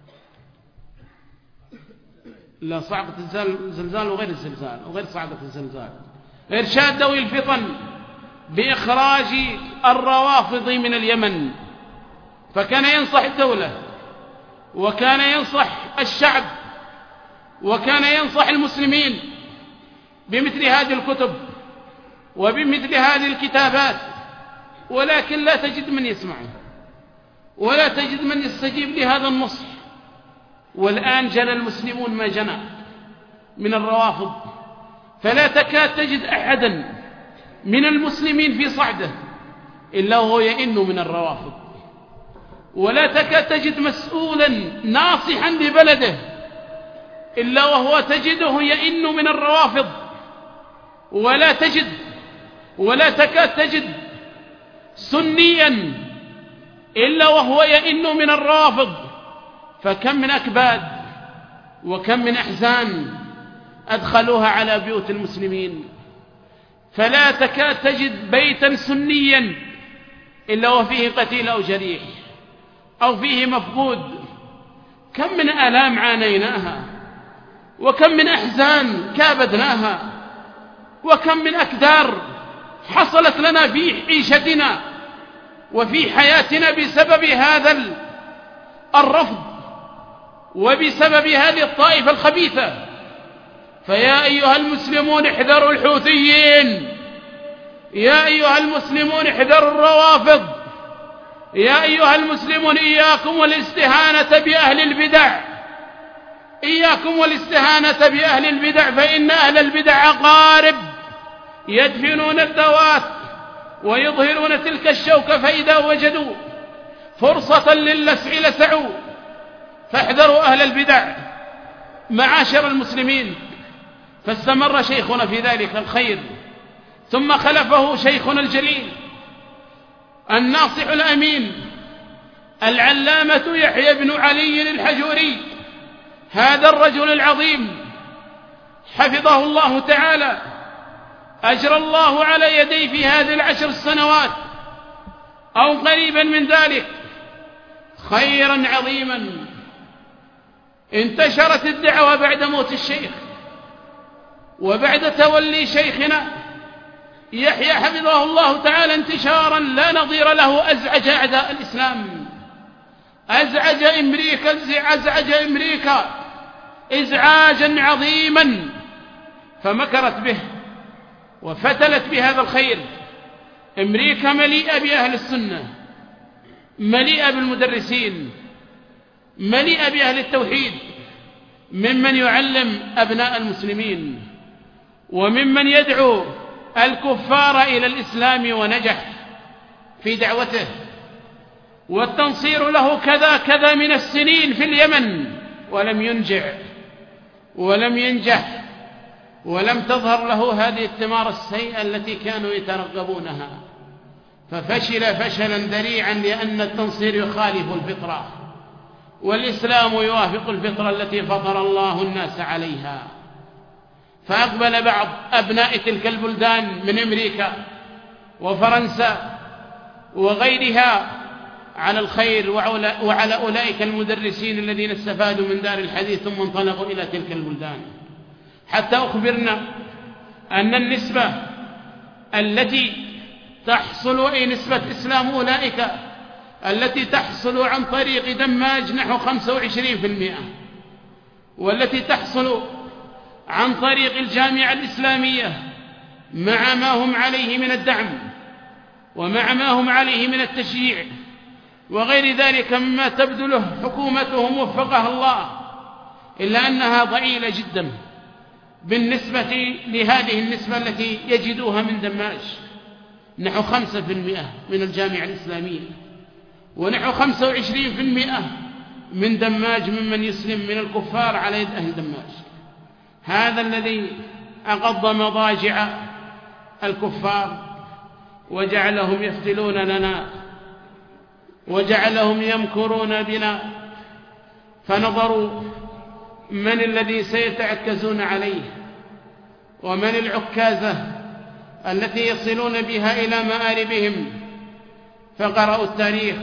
لا صعقة الزلزال وغير الزلزال وغير صعقة الزلزال، إرشاد ذوي الفطن بإخراج الروافض من اليمن. فكان ينصح الدولة، وكان ينصح الشعب، وكان ينصح المسلمين بمثل هذه الكتب وبمثل هذه الكتابات، ولكن لا تجد من يسمعه ولا تجد من يستجيب لهذا النصح. والآن جنى المسلمون ما جنى من الروافض، فلا تكاد تجد أحدا من المسلمين في صعده إلا وهو يئن من الروافض، ولا تكاد تجد مسؤولا ناصحا لبلده إلا وهو تجده يئن من الروافض، ولا تجد ولا تكاد تجد سنيا إلا وهو يئن من الروافض. فكم من أكباد وكم من أحزان أدخلوها على بيوت المسلمين، فلا تكاد تجد بيتا سنيا إلا وفيه قتيل أو جريح أو فيه مفقود. كم من آلام عانيناها، وكم من أحزان كابدناها، وكم من أكدار حصلت لنا في عيشتنا وفي حياتنا بسبب هذا الرفض وبسبب هذه الطائفة الخبيثة. فيا أيها المسلمون احذروا الحوثيين، يا أيها المسلمون احذروا الروافض، يا أيها المسلمون إياكم والاستهانة بأهل البدع، إياكم والاستهانة بأهل البدع، فإن أهل البدع أقارب يدفنون الذوات ويظهرون تلك الشوكة، فإذا وجدوا فرصة للسع لسعوا. فاحذروا أهل البدع معاشر المسلمين. فاستمر شيخنا في ذلك الخير، ثم خلفه شيخنا الجليل الناصح الأمين العلامة يحيى بن علي الحجوري، هذا الرجل العظيم حفظه الله تعالى، أجرى الله على يديه في هذه العشر السنوات أو قريبا من ذلك خيرا عظيما. انتشرت الدعوة بعد موت الشيخ وبعد تولي شيخنا يحيى حفظه الله تعالى انتشارا لا نظير له. أزعج أعداء الإسلام، أزعج أمريكا أزعج أمريكا إزعاجا عظيما، فمكرت به وفتلت بهذا الخير. أمريكا مليئة بأهل السنة، مليئة بالمدرسين، مليئة بأهل التوحيد، ممن يعلم أبناء المسلمين وممن يدعو الكفار إلى الإسلام ونجح في دعوته. والتنصير له كذا كذا من السنين في اليمن ولم ينجح ولم ينجح ولم تظهر له هذه الثمار السيئة التي كانوا يترقبونها، ففشل فشلا ذريعا، لأن التنصير يخالف الفطرة والإسلام يوافق الفطرة التي فطر الله الناس عليها. فأقبل بعض أبناء تلك البلدان من أمريكا وفرنسا وغيرها على الخير وعلى أولئك المدرسين الذين استفادوا من دار الحديث ثم انطلقوا إلى تلك البلدان، حتى أخبرنا أن النسبة التي تحصل أي نسبة إسلام أولئك التي تحصل عن طريق دماج نحو خمسة وعشرين بالمئة، والتي تحصل عن طريق الجامعة الإسلامية مع ما هم عليه من الدعم ومع ما هم عليه من التشجيع وغير ذلك مما تبذله حكومتهم وفقها الله، إلا أنها ضئيلة جدا بالنسبة لهذه النسبة التي يجدوها من دماج، نحو خمسة بالمئة من الجامعة الإسلامية ونحو خمسة وعشرين بالمئة من دماج ممن يسلم من الكفار على يد أهل دماج. هذا الذي أقض مضاجع الكفار وجعلهم يفتلون لنا وجعلهم يمكرون بنا، فنظروا من الذي سيتعكزون عليه ومن العكازة التي يصلون بها إلى مآربهم، فقرأوا التاريخ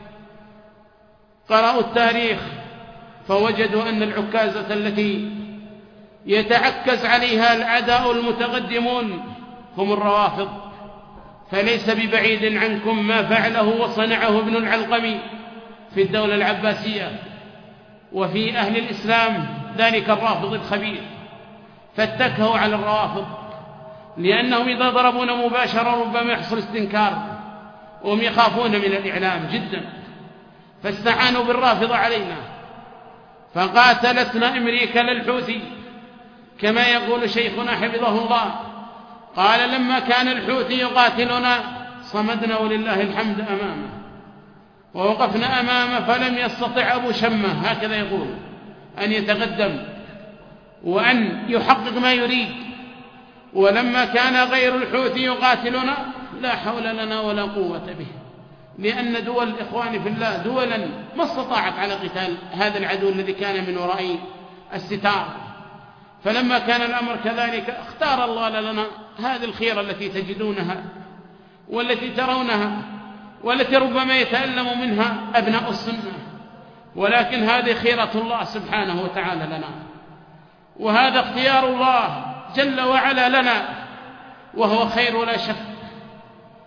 قرأوا التاريخ فوجدوا أن العكازة التي يتعكز عليها الأعداء المتقدمون هم الروافض. فليس ببعيد عنكم ما فعله وصنعه ابن العلقمي في الدولة العباسية وفي أهل الإسلام، ذلك الرافض الخبيث، فاتكهوا على الروافض لأنهم إذا ضربونا مباشرة ربما يحصل استنكار وهم يخافون من الإعلام جدا، فاستعانوا بالرافضة علينا، فقاتلتنا أمريكا للحوثي كما يقول شيخنا حفظه الله، قال لما كان الحوثي يقاتلنا صمدنا ولله الحمد أمامه ووقفنا أمامه فلم يستطع أبو شمة هكذا يقول أن يتقدم وأن يحقق ما يريد. ولما كان غير الحوثي يقاتلنا لا حول لنا ولا قوة به، لأن دول الإخوان في الله دولا ما استطاعت على قتال هذا العدو الذي كان من وراء الستار. فلما كان الأمر كذلك اختار الله لنا هذه الخيرة التي تجدونها والتي ترونها والتي ربما يتألم منها أبناء السنة، ولكن هذه خيرة الله سبحانه وتعالى لنا، وهذا اختيار الله جل وعلا لنا، وهو خير لا شك.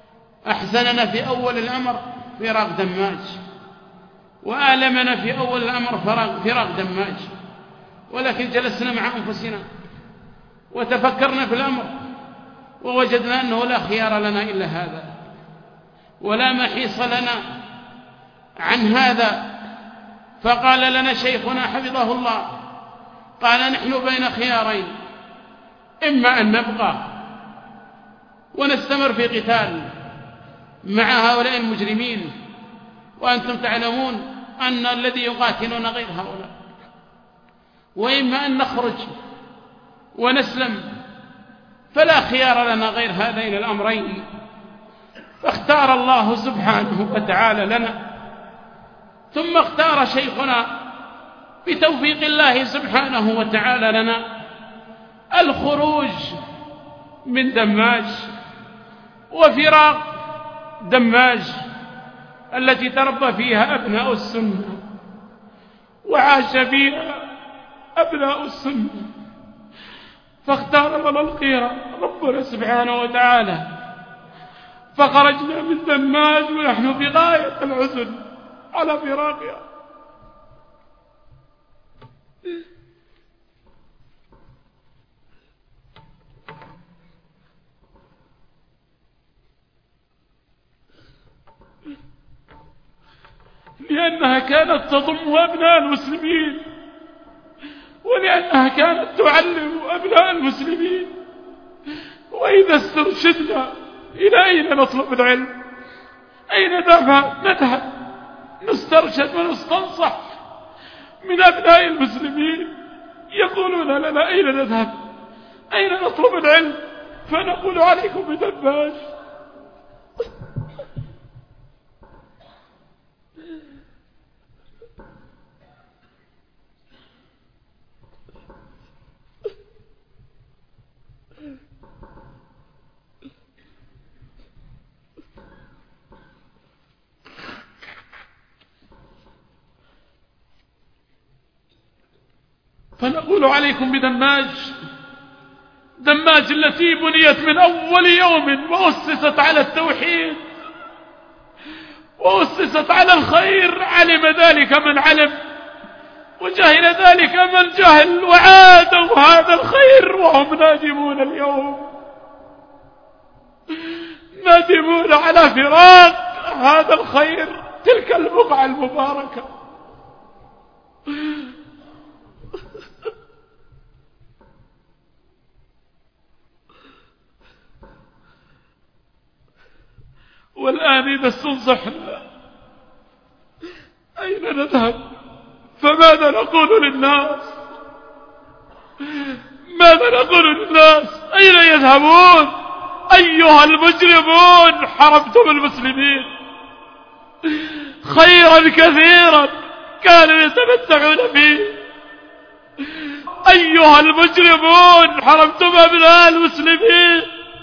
أحسننا في أول الأمر فراق دماج، وآلمنا في أول الأمر فراق دماج، ولكن جلسنا مع أنفسنا وتفكرنا في الأمر ووجدنا أنه لا خيار لنا إلا هذا، ولا محيص لنا عن هذا. فقال لنا شيخنا حفظه الله، قال نحن بين خيارين، إما أن نبقى ونستمر في قتال مع هؤلاء المجرمين، وأنتم تعلمون أن الذي يقاتلون غير هؤلاء، وإما أن نخرج ونسلم، فلا خيار لنا غير هذين الأمرين. فاختار الله سبحانه وتعالى لنا، ثم اختار شيخنا بتوفيق الله سبحانه وتعالى لنا الخروج من دماج وفراق دماج التي تربى فيها أبناء السنة وعاش فيها أبناء السنة، فاختار لنا الخير ربنا سبحانه وتعالى، فخرجنا من دماج ونحن في غاية الحزن على فراقها. لأنها كانت تضم أبناء المسلمين، ولأنها كانت تعلم أبناء المسلمين. وإذا استرشدنا إلى أين نطلب العلم؟ أين نذهب؟ نذهب نسترشد ونستنصح من أبناء المسلمين، يقولون لنا أين نذهب؟ أين نطلب العلم؟ فنقول عليكم بدماج. فنقول عليكم بدماج، دماج التي بنيت من أول يوم وأسست على التوحيد وأسست على الخير، علم ذلك من علم وجهل ذلك من جهل، وعادوا هذا الخير وهم نادمون اليوم، نادمون على فراق هذا الخير، تلك البقعة المباركة. والآن إذا استنصحنا أين نذهب؟ فماذا نقول للناس؟ ماذا نقول للناس؟ أين يذهبون؟ أيها المجرمون، حرمتم المسلمين خيرا كثيرا كانوا يتمتعون فيه. أيها المجرمون، حرمتم أبناء المسلمين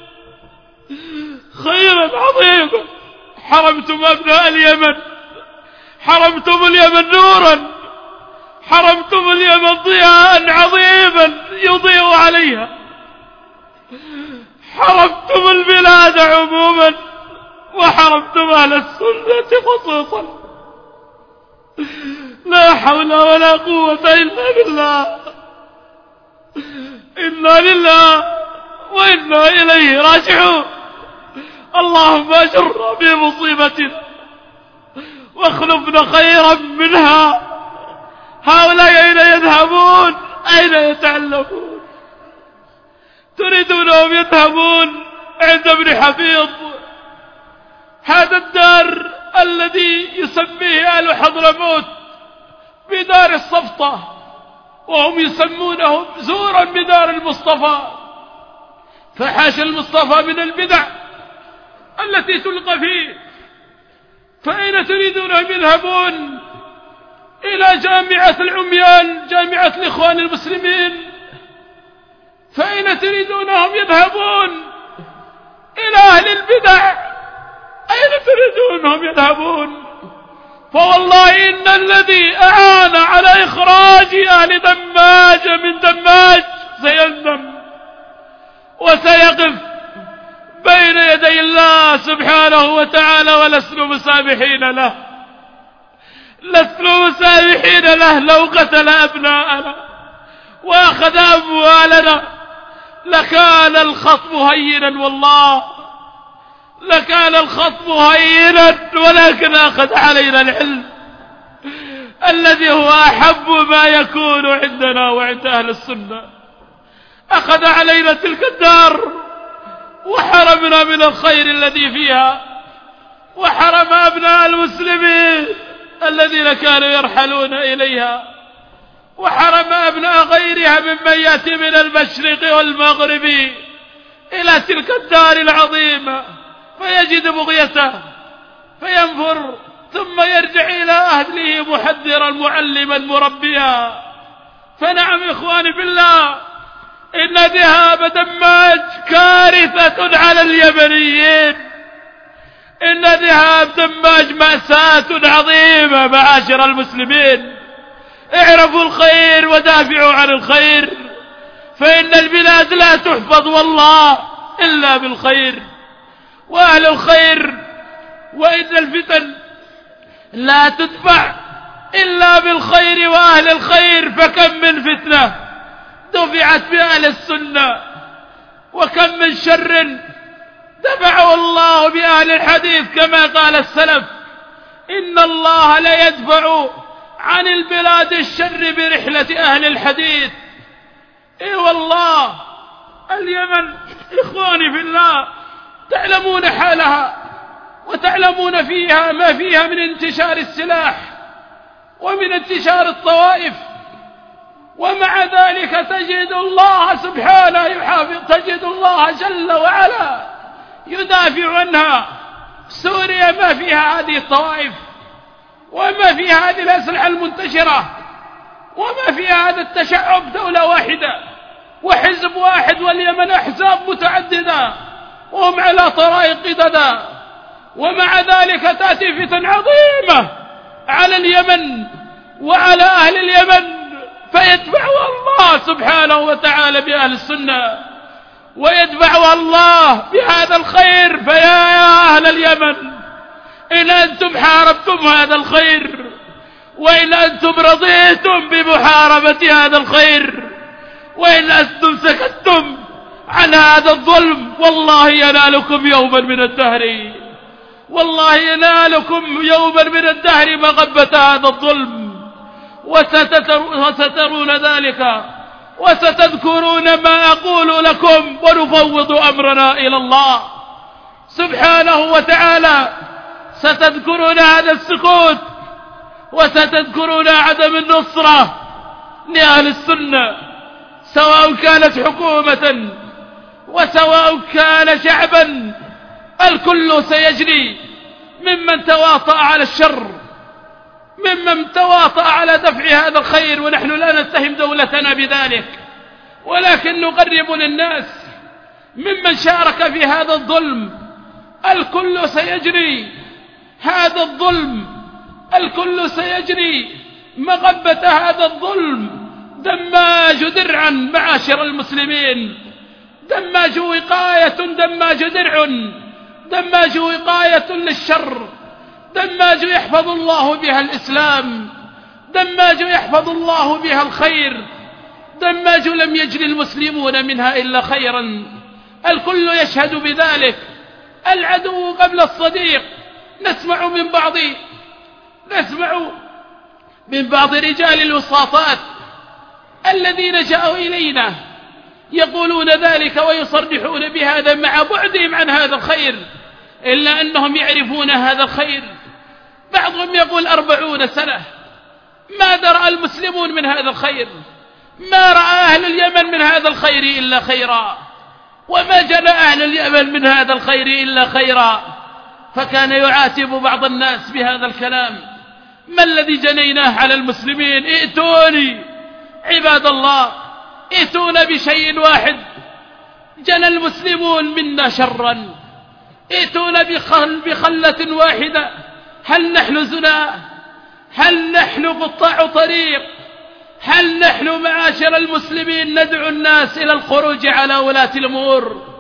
خيرا عظيما، حرمتم أبناء اليمن، حرمتم اليمن نورا، حرمتم اليمن ضياء عظيما يضيء عليها، حرمتم البلاد عموما، وحرمتم أهل السنة خصوصا. لا حول ولا قوة إلا بالله، إنا لله وإنا إليه راجعون. اللهم أجرنا في مصيبتنا واخلفنا خيرا منها. هؤلاء أين يذهبون؟ أين يتعلمون؟ تريدونهم يذهبون عند ابن حفيظ، هذا الدار الذي يسميه آل حضرموت بدار الصفطة، وهم يسمونه زورا بدار المصطفى، فحاش المصطفى من البدع التي تلقى فيه. فأين تريدونهم يذهبون؟ إلى جامعة العميان، جامعة الإخوان المسلمين. فأين تريدونهم يذهبون؟ إلى أهل البدع. أين تريدونهم يذهبون؟ فوالله إن الذي أعان على إخراج أهل دماج من دماج سيندم وسيقف بين يدي الله سبحانه وتعالى ولسنا مسامحين له، لسنا مسامحين له. لو قتل أبناءنا وأخذ أموالنا لكان الخطب هينا، والله لكان الخطب هينا، ولكن أخذ علينا العلم الذي هو أحب ما يكون عندنا وعند أهل السنة. أخذ علينا تلك الدار وحرمنا من الخير الذي فيها، وحرم أبناء المسلمين الذين كانوا يرحلون إليها، وحرم أبناء غيرها ممن يأتي من المشرق والمغرب إلى تلك الدار العظيمة فيجد بغيته فينفر، ثم يرجع إلى أهله محذرا معلما مربيا. فنعم إخواني بالله، إن ذهاب دماج كارثة على اليمنيين، إن ذهاب دماج مأساة عظيمة. معاشر المسلمين، اعرفوا الخير ودافعوا عن الخير، فإن البلاد لا تحفظ والله إلا بالخير وأهل الخير، وإن الفتن لا تدفع إلا بالخير وأهل الخير. فكم من فتنة دفعت بأهل السنة، وكم من شر دفعه الله بأهل الحديث، كما قال السلف: إن الله لا يدفع عن البلاد الشر برحلة أهل الحديث. إيه والله اليمن إخواني في الله تعلمون حالها، وتعلمون فيها ما فيها من انتشار السلاح ومن انتشار الطوائف، ومع ذلك تجد الله سبحانه يحافظ، تجد الله جل وعلا يدافع عنها. سوريا ما فيها هذه الطوائف، وما فيها هذه الأسلحة المنتشرة، وما فيها هذا التشعب، دولة واحدة وحزب واحد، واليمن أحزاب متعددة وهم على طرائق قددا، ومع ذلك تأتي فتن عظيمة على اليمن وعلى أهل اليمن، فيدفعها الله سبحانه وتعالى بأهل السنة، ويدفعها الله بهذا الخير. فيا أهل اليمن، إن أنتم حاربتم هذا الخير، وإن أنتم رضيتم بمحاربة هذا الخير، وإن أنتم سكتتم عن هذا الظلم، والله ينالكم يوما من الدهر، والله ينالكم يوما من الدهر مغبة هذا الظلم، وسترون ذلك وستذكرون ما أقول لكم، ونفوض أمرنا إلى الله سبحانه وتعالى. ستذكرون هذا السكوت، وستذكرون عدم النصرة لأهل السنة، سواء كانت حكومة وسواء كان شعبا. الكل سيجري ممن تواطأ على الشر، ممن تواطأ على دفع هذا الخير، ونحن لا نتهم دولتنا بذلك، ولكن نقرب للناس ممن شارك في هذا الظلم. الكل سيجري هذا الظلم، الكل سيجري مغبة هذا الظلم. دماج درعا معاشر المسلمين، دماج وقاية، دماج درع، دماج وقاية للشر، دماج يحفظ الله بها الإسلام، دماج يحفظ الله بها الخير، دماج لم يجري المسلمون منها إلا خيرا. الكل يشهد بذلك، العدو قبل الصديق. نسمع من بعض نسمع من بعض رجال الوساطات الذين جاءوا إلينا يقولون ذلك ويصرحون بهذا مع بعدهم عن هذا الخير، إلا أنهم يعرفون هذا الخير. بعضهم يقول أربعون سنة ما درأ المسلمون من هذا الخير، ما رأى أهل اليمن من هذا الخير إلا خيرا، وما جنى أهل اليمن من هذا الخير إلا خيرا. فكان يعاتب بعض الناس بهذا الكلام: ما الذي جنيناه على المسلمين؟ ائتوني عباد الله، ائتونا بشيء واحد جنى المسلمون منا شرا، ائتونا بخل بخلة واحدة. هل نحن زنا؟ هل نحن قطاع طريق؟ هل نحن معاشر المسلمين ندعو الناس إلى الخروج على ولاة الأمور؟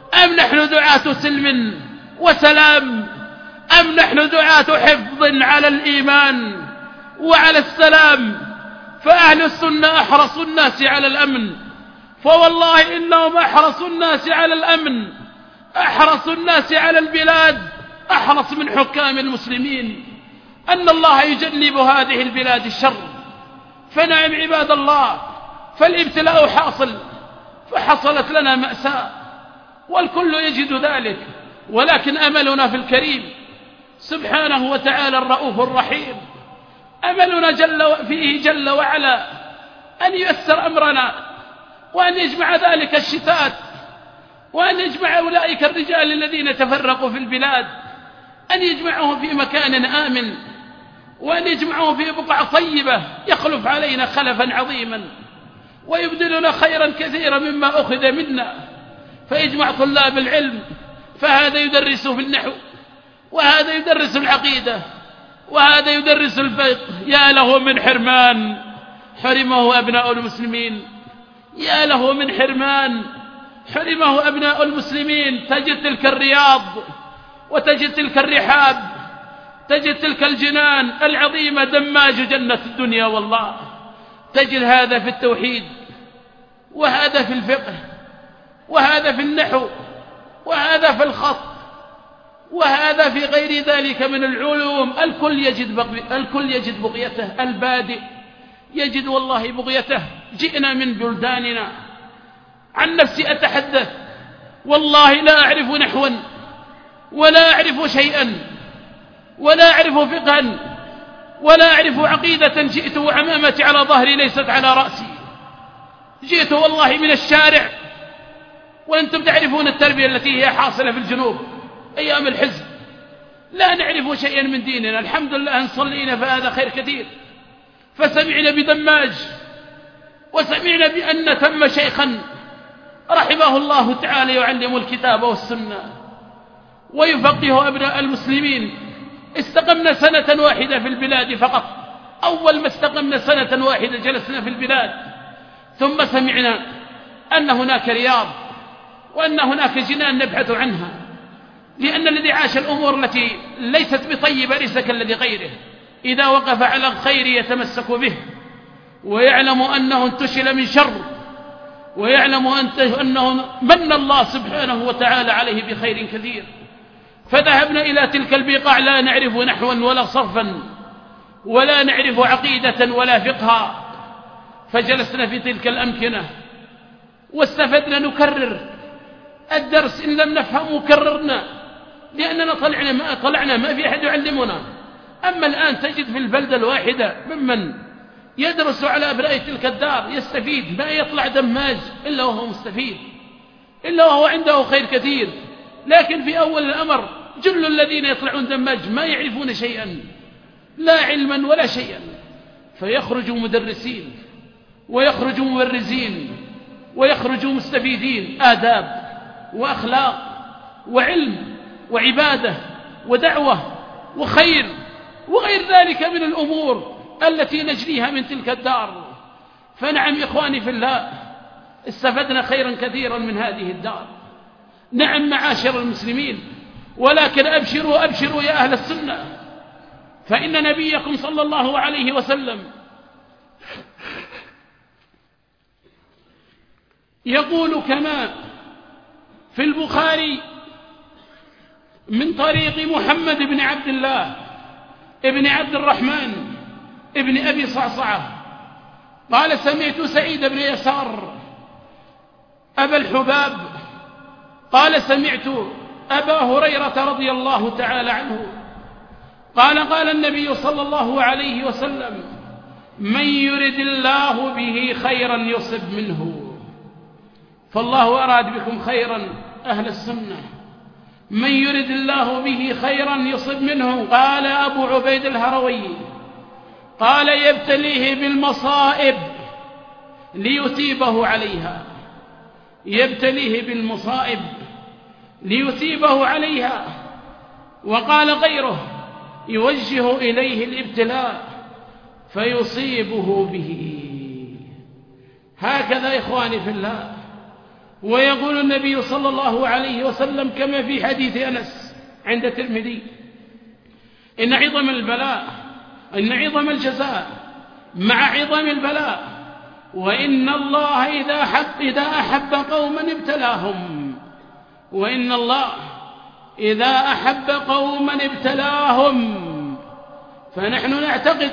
أم نحن دعاة سلم وسلام، أم نحن دعاة حفظ على الإيمان وعلى السلام؟ فأهل السنة أحرص الناس على الأمن، فوالله إنهم أحرص الناس على الأمن، أحرص الناس على البلاد، أحرص من حكام المسلمين أن الله يجنب هذه البلاد الشر. فنعم عباد الله، فالابتلاء حاصل، فحصلت لنا مأساة والكل يجد ذلك، ولكن أملنا في الكريم سبحانه وتعالى الرؤوف الرحيم، أملنا جل فيه جل وعلا أن ييسر أمرنا، وأن يجمع ذلك الشتات، وأن يجمع أولئك الرجال الذين تفرقوا في البلاد، أن يجمعهم في مكان آمن، وأن يجمعهم في بقعة طيبة يخلف علينا خلفا عظيما ويبدلنا خيرا كثيرا مما أخذ منا. فيجمع طلاب العلم، فهذا يدرس في النحو، وهذا يدرس العقيدة، وهذا يدرس الفقه. يا له من حرمان حرمه أبناء المسلمين، يا له من حرمان حرمه أبناء المسلمين. تجد تلك الرياض، وتجد تلك الرحاب، تجد تلك الجنان العظيمة دماج جنة الدنيا والله. تجد هذا في التوحيد، وهذا في الفقه، وهذا في النحو، وهذا في الخط، وهذا في غير ذلك من العلوم. الكل يجد بقي... الكل يجد بغيته، البادئ يجد والله بغيته. جئنا من بلداننا، عن نفسي أتحدث، والله لا أعرف نحوا ولا أعرف شيئا ولا أعرف فقها ولا أعرف عقيدة. جئت وعمامتي على ظهري ليست على رأسي، جئت والله من الشارع، وأنتم تعرفون التربية التي هي حاصلة في الجنوب أيام الحزب. لا نعرف شيئا من ديننا، الحمد لله أن صلينا فهذا خير كثير. فسمعنا بدماج، وسمعنا بأن ثم شيخا رحمه الله تعالى يعلم الكتاب والسنة ويفقه أبناء المسلمين. استقمنا سنة واحدة في البلاد فقط، أول ما استقمنا سنة واحدة جلسنا في البلاد، ثم سمعنا أن هناك رياض، وأن هناك جنان نبحث عنها، لأن الذي عاش الأمور التي ليست بطيبة ليس كالذي غيره. إذا وقف على الخير يتمسك به، ويعلم أنه انتشل من شر، ويعلم أنه من الله سبحانه وتعالى عليه بخير كثير. فذهبنا إلى تلك البقاع لا نعرف نحوا ولا صرفا ولا نعرف عقيدة ولا فقها، فجلسنا في تلك الأمكنة واستفدنا نكرر الدرس، إن لم نفهم كررنا، لأننا طلعنا ما طلعنا ما في أحد يعلمنا. أما الآن تجد في البلدة الواحدة ممن يدرس على أبناء تلك الدار يستفيد، ما يطلع دماج إلا وهو مستفيد، إلا وهو عنده خير كثير. لكن في أول الأمر جل الذين يطلعون دماج ما يعرفون شيئا، لا علما ولا شيئا، فيخرجوا مدرسين ويخرجوا مبرزين ويخرجوا مستفيدين آداب وأخلاق وعلم وعبادة ودعوة وخير وغير ذلك من الأمور التي نجريها من تلك الدار. فنعم إخواني في الله، استفدنا خيرا كثيرا من هذه الدار. نعم معاشر المسلمين، ولكن أبشروا أبشروا يا أهل السنة، فإن نبيكم صلى الله عليه وسلم يقول كما في البخاري من طريق محمد بن عبد الله ابن عبد الرحمن ابن أبي صعصعة قال: سمعت سعيد بن يسار أبا الحباب قال: سمعت أبا هريرة رضي الله تعالى عنه قال: قال النبي صلى الله عليه وسلم: من يرد الله به خيرا يصب منه. فالله أراد بكم خيرا أهل السنة، من يرد الله به خيرا يصب منه. قال أبو عبيد الهروي قال: يبتليه بالمصائب ليثيبه عليها، يبتليه بالمصائب ليثيبه عليها. وقال غيره: يوجه إليه الابتلاء فيصيبه به. هكذا إخواني في الله ويقول النبي صلى الله عليه وسلم كما في حديث أنس عند الترمذي: إن عظم البلاء إن عظم الجزاء مع عظم البلاء، وإن الله إذا أحب, إذا أحب قوما ابتلاهم وإن الله إذا أحب قوما ابتلاهم. فنحن نعتقد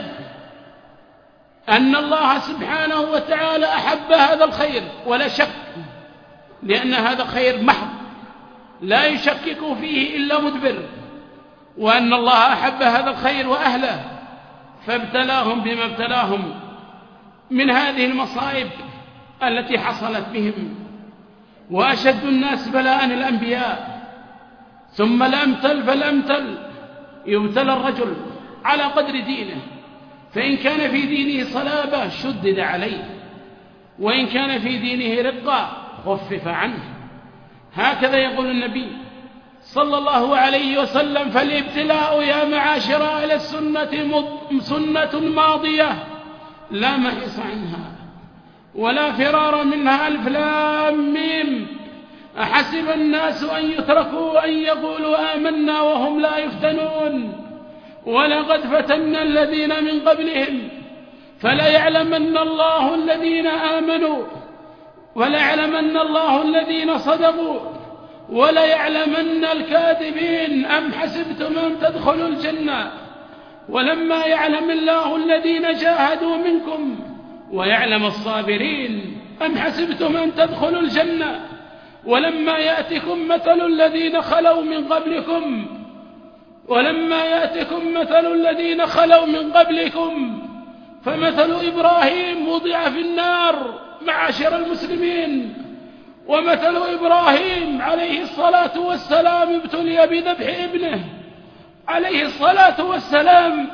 أن الله سبحانه وتعالى أحب هذا الخير ولا شك، لأن هذا خير محض لا يشكك فيه إلا مدبر، وأن الله أحب هذا الخير وأهله فابتلاهم بما ابتلاهم من هذه المصائب التي حصلت بهم. وأشد الناس بلاء الأنبياء، ثم الأمثل فالأمثل. يبتلى الرجل على قدر دينه، فإن كان في دينه صلابة شدد عليه، وإن كان في دينه رقة خفف عنه. هكذا يقول النبي صلى الله عليه وسلم: فالابتلاء يا معاشر أهل السنة سنة ماضية لا محيص عنها ولا فرار منها. ألف لام ميم. أحسب الناس أن يتركوا أن يقولوا آمنا وهم لا يفتنون ولقد فتنا الذين من قبلهم فليعلمن الله الذين آمنوا وليعلمن الله الذين صدقوا وليعلمن الكاذبين. أم حسبتم أن تدخلوا الجنة ولما يعلم الله الذين جاهدوا منكم ويعلم الصابرين؟ أم حسبتم أن تدخلوا الجنة ولما يأتكم مثل الذين خلوا من قبلكم ولما يأتكم مثل الذين خلوا من قبلكم فمثل إبراهيم وضع في النار معاشر المسلمين، ومثل إبراهيم عليه الصلاة والسلام ابتلي بذبح ابنه عليه الصلاة والسلام،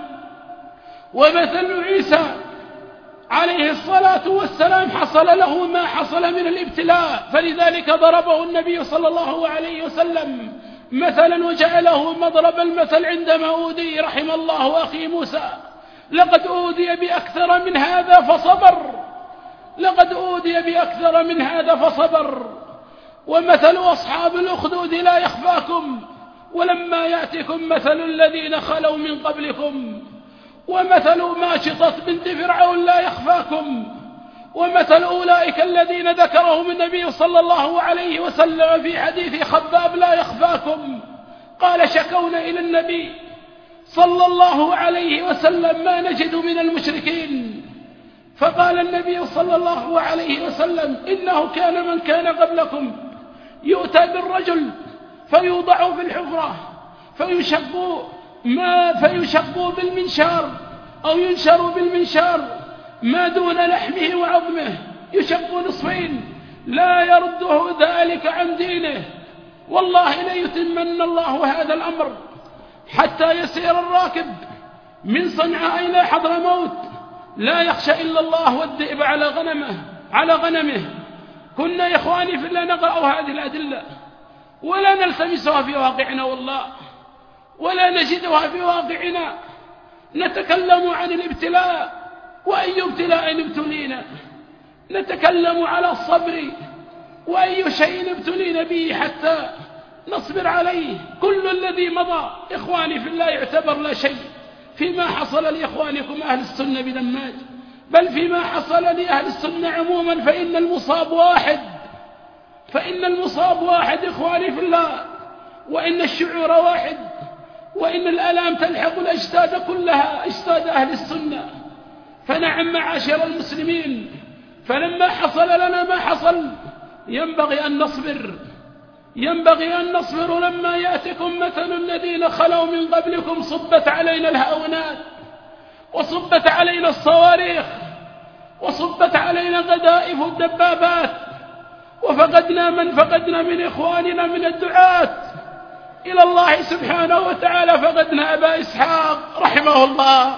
ومثل عيسى عليه الصلاة والسلام حصل له ما حصل من الابتلاء، فلذلك ضربه النبي صلى الله عليه وسلم مثلا وجعله مضرب المثل عندما أوذي رحم الله أخي موسى: لقد أوذي بأكثر من هذا فصبر لقد أوذي بأكثر من هذا فصبر ومثل أصحاب الأخدود لا يخفاكم ولما يأتكم مثل الذين خلوا من قبلكم ومثل ماشطة بنت فرعون لا يخفاكم ومثل أولئك الذين ذكرهم النبي صلى الله عليه وسلم في حديث خباب لا يخفاكم. قال: شكونا إلى النبي صلى الله عليه وسلم ما نجد من المشركين، فقال النبي صلى الله عليه وسلم: إنه كان من كان قبلكم يؤتى بالرجل فيوضع في الحفرة فيشقوا ما فيشقوا بالمنشار أو ينشر بالمنشار ما دون لحمه وعظمه، يشق نصفين لا يرده ذلك عن دينه. والله ليتمن الله هذا الأمر حتى يسير الراكب من صنعاء إلى حضرموت لا يخشى إلا الله والذئب على غنمه على غنمه. كنا يا إخواني في الله نقرأ هذه الأدلة ولا نلتمسها في واقعنا والله، ولا نجدها في واقعنا. نتكلم عن الابتلاء، وأي ابتلاء ابتلينا. نتكلم على الصبر، وأي شيء ابتلينا به حتى نصبر عليه. كل الذي مضى إخواني في الله يعتبر لا شيء فيما حصل لإخوانكم أهل السنة بدماج، بل فيما حصل لأهل السنة عموما، فإن المصاب واحد فإن المصاب واحد إخواني في الله، وإن الشعور واحد، وإن الآلام تلحق الأجساد كلها أجساد أهل السنة. فنعم معاشر المسلمين، فلما حصل لنا ما حصل ينبغي أن نصبر ينبغي أن نصبر. لما يأتكم مثل الذين خلوا من قبلكم صبت علينا الهاونات وصبت علينا الصواريخ وصبت علينا قذائف الدبابات، وفقدنا من فقدنا من إخواننا من الدعاة إلى الله سبحانه وتعالى. فقدنا أبا إسحاق رحمه الله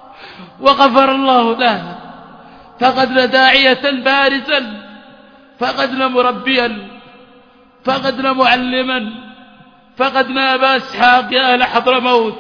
وغفر الله له، فقدنا داعية بارزا، فقدنا مربيا، فقدنا معلما، فقدنا أبا إسحاق يا أهل حضرموت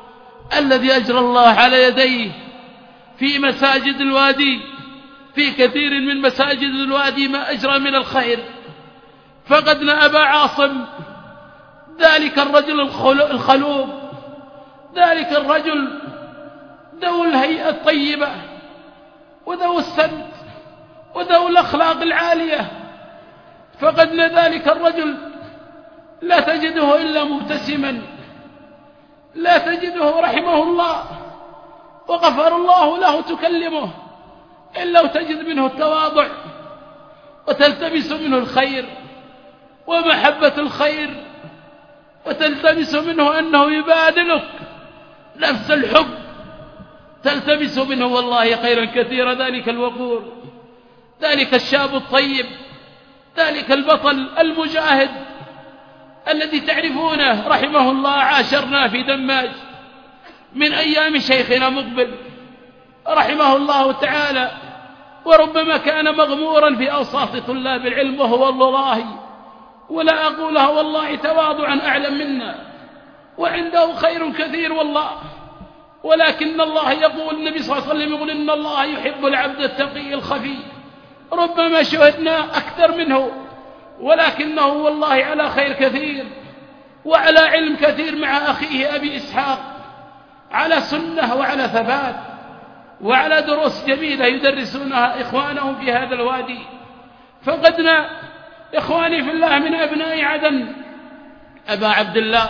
الذي أجرى الله على يديه في مساجد الوادي، في كثير من مساجد الوادي ما أجرى من الخير، فقدنا أبا عاصم، ذلك الرجل الخلوق، ذلك الرجل ذو الهيئة الطيبة وذو السد وذو الأخلاق العالية. فقدنا ذلك الرجل لا تجده إلا مبتسما، لا تجده رحمه الله وغفر الله له تكلمه إلا وتجد منه التواضع وتلتمس منه الخير ومحبة الخير، وتلتمس منه أنه يبادلك نفس الحب، تلتمس منه والله خيرا كثيرا. ذلك الوقور، ذلك الشاب الطيب، ذلك البطل المجاهد الذي تعرفونه رحمه الله، عاشرنا في دماج من أيام شيخنا مقبل رحمه الله تعالى، وربما كان مغمورا في أوساط طلاب العلم، وهو والله ولا أقولها والله تواضعا أعلم منا، وعنده خير كثير والله. ولكن الله يقول، النبي صلى الله عليه وسلم يقول إن الله يحب العبد التقي الخفي. ربما شهدنا أكثر منه، ولكنه والله على خير كثير وعلى علم كثير مع أخيه أبي إسحاق، على سنة وعلى ثبات وعلى دروس جميلة يدرسونها إخوانهم في هذا الوادي. فقدنا إخواني في الله من أبناء عدن أبا عبد الله،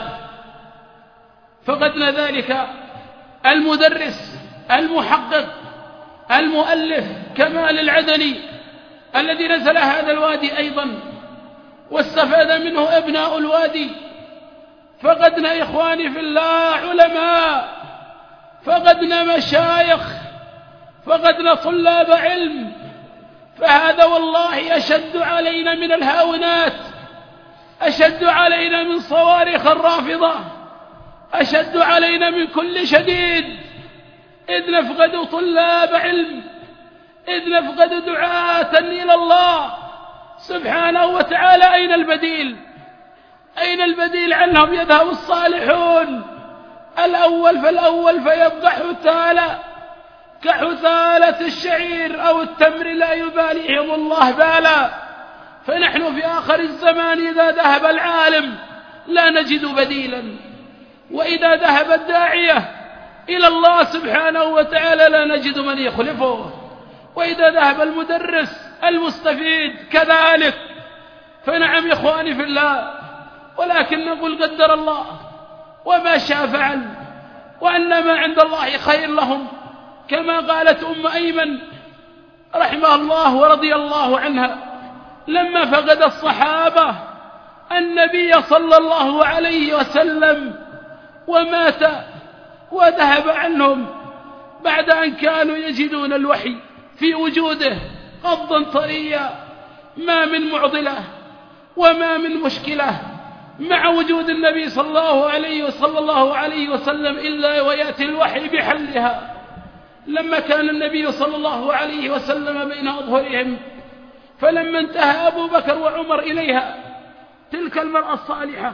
فقدنا ذلك المدرس المحقق المؤلف كمال العدني الذي نزل هذا الوادي أيضا واستفاد منه أبناء الوادي. فقدنا إخواني في الله علماء، فقدنا مشايخ، فقدنا طلاب علم. فهذا والله أشد علينا من الهاونات، أشد علينا من صواريخ الرافضة، أشد علينا من كل شديد، إذ نفقد طلاب علم، إذ نفقد دعاة إلى الله سبحانه وتعالى. أين البديل؟ أين البديل عنهم؟ يذهب الصالحون الأول فالأول فيبقى حثالة كحثالة الشعير أو التمر، لا يباليهم الله بالا. فنحن في آخر الزمان إذا ذهب العالم لا نجد بديلا، وإذا ذهب الداعية إلى الله سبحانه وتعالى لا نجد من يخلفه، وإذا ذهب المدرس المستفيد كذلك. فنعم إخواني في الله، ولكن نقول قدر الله وما شاء فعل، وأن ما عند الله خير لهم، كما قالت أم أيمن رحمه الله ورضي الله عنها لما فقد الصحابة النبي صلى الله عليه وسلم ومات وذهب عنهم بعد أن كانوا يجدون الوحي في وجوده قبضا طريا، ما من معضلة وما من مشكلة مع وجود النبي صلى الله عليه وصلى الله عليه وسلم إلا ويأتي الوحي بحلها. لما كان النبي صلى الله عليه وسلم بين أظهرهم، فلما انتهى أبو بكر وعمر إليها تلك المرأة الصالحة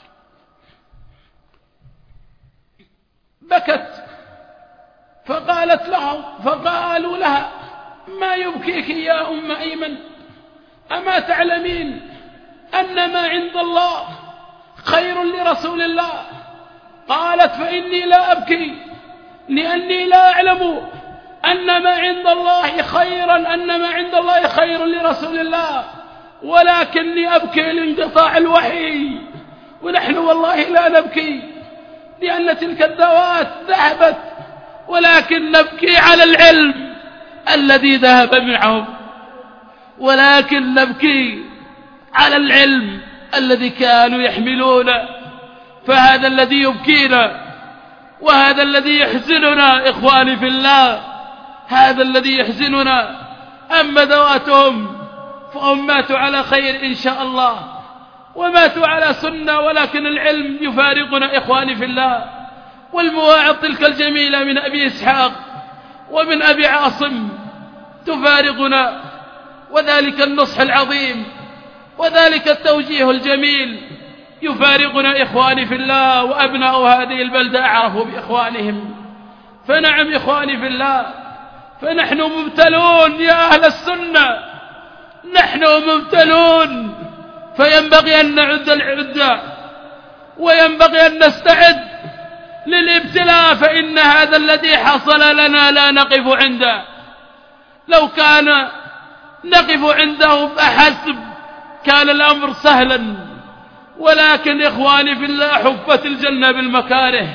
بكت، فقالت لهم فقالوا لها ما يبكيك يا أم أيمن؟ أما تعلمين أن ما عند الله خير لرسول الله؟ قالت فإني لا أبكي لأني لا أعلم أن ما عند الله خيرا أن ما عند الله خير لرسول الله، ولكني أبكي لانقطاع الوحي. ونحن والله لا نبكي لأن تلك الذوات ذهبت، ولكن نبكي على العلم الذي ذهب معهم، ولكن نبكي على العلم الذي كانوا يحملونه. فهذا الذي يبكينا، وهذا الذي يحزننا إخواني في الله، هذا الذي يحزننا. أما ذواتهم فهم ماتوا على خير إن شاء الله، وماتوا على سنة، ولكن العلم يفارقنا إخواني في الله. والمواعظ تلك الجميلة من أبي إسحاق ومن أبي عاصم تفارقنا، وذلك النصح العظيم وذلك التوجيه الجميل يفارقنا إخواني في الله. وأبناء هذه البلدة أعرفوا بإخوانهم. فنعم إخواني في الله، فنحن مبتلون يا أهل السنة، نحن مبتلون فينبغي أن نعد العدة وينبغي أن نستعد للابتلاء، فإن هذا الذي حصل لنا لا نقف عنده. لو كان نقف عنده فحسب كان الأمر سهلا، ولكن إخواني في الله حفت الجنة بالمكاره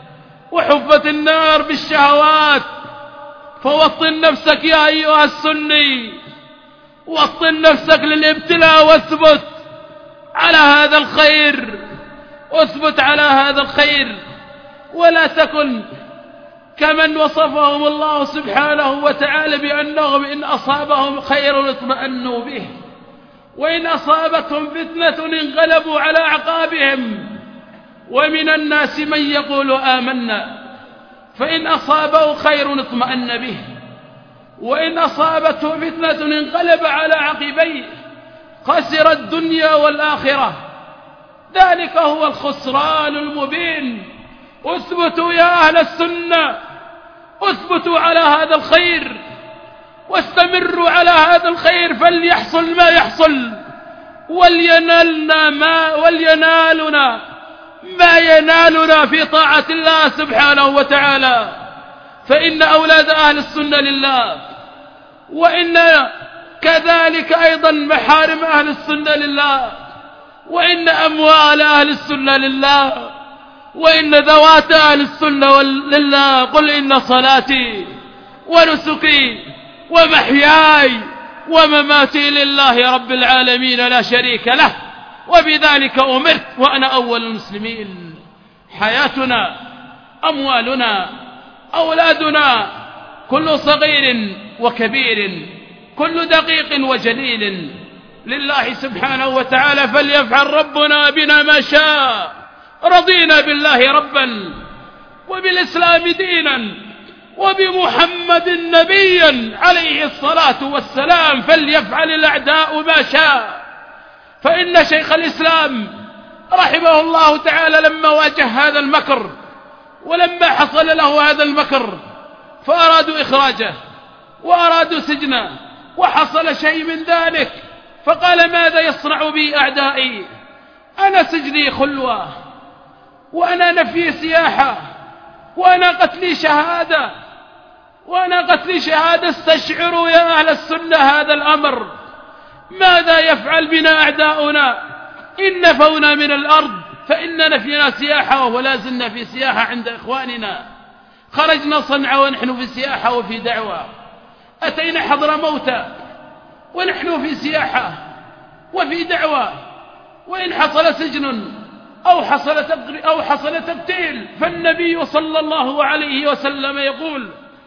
وحفت النار بالشهوات. فوطن نفسك يا أيها السني، وطن نفسك للابتلاء واثبت على هذا الخير، اثبت على هذا الخير، ولا تكن كمن وصفهم الله سبحانه وتعالى بأنهم إن أصابهم خير اطمأنوا به، وإن أصابتهم فتنة انقلبوا على أعقابهم. ومن الناس من يقول آمنا فإن أصابه خير اطمأن به، وإن أصابته فتنة انقلب على عقبيه، خسر الدنيا والآخرة. ذلك هو الخسران المبين. اثبتوا يا أهل السنة، اثبتوا على هذا الخير واستمروا على هذا الخير، فليحصل ما يحصل، ولينالنا ما ولينالنا ما ينالنا في طاعة الله سبحانه وتعالى. فإن أولاد أهل السنة لله، وإن كذلك أيضا محارم أهل السنة لله، وإن أموال أهل السنة لله، وإن ذوات أهل السنة لله. قل إن صلاتي ونسكي ومحياي ومماتي لله رب العالمين لا شريك له، وبذلك أمرت وأنا أول المسلمين. حياتنا، أموالنا، أولادنا، كل صغير وكبير، كل دقيق وجليل لله سبحانه وتعالى، فليفعل ربنا بنا ما شاء. رضينا بالله ربا وبالإسلام دينا وبمحمد نبيا عليه الصلاة والسلام، فليفعل الأعداء ما شاء. فإن شيخ الإسلام رحمه الله تعالى لما واجه هذا المكر، ولما حصل له هذا المكر فأرادوا إخراجه وأرادوا سجنه، وحصل شيء من ذلك، فقال ماذا يصنع بي أعدائي؟ أنا سجني خلوة، وأنا نفي سياحة، وأنا قتلي شهادة، وأنا قتلي شهادة. استشعروا يا أهل السنة هذا الأمر. ماذا يفعل بنا أعداؤنا إن نفونا من الأرض؟ فإننا فينا سياحة ولا زلنا في سياحة عند إخواننا. خرجنا صنعاء ونحن في سياحة وفي دعوة، أتينا حضر موتى ونحن في سياحة وفي دعوة. وإن حصل سجن أو حصل أو حصل تبتيل، فالنبي صلى الله عليه وسلم يقول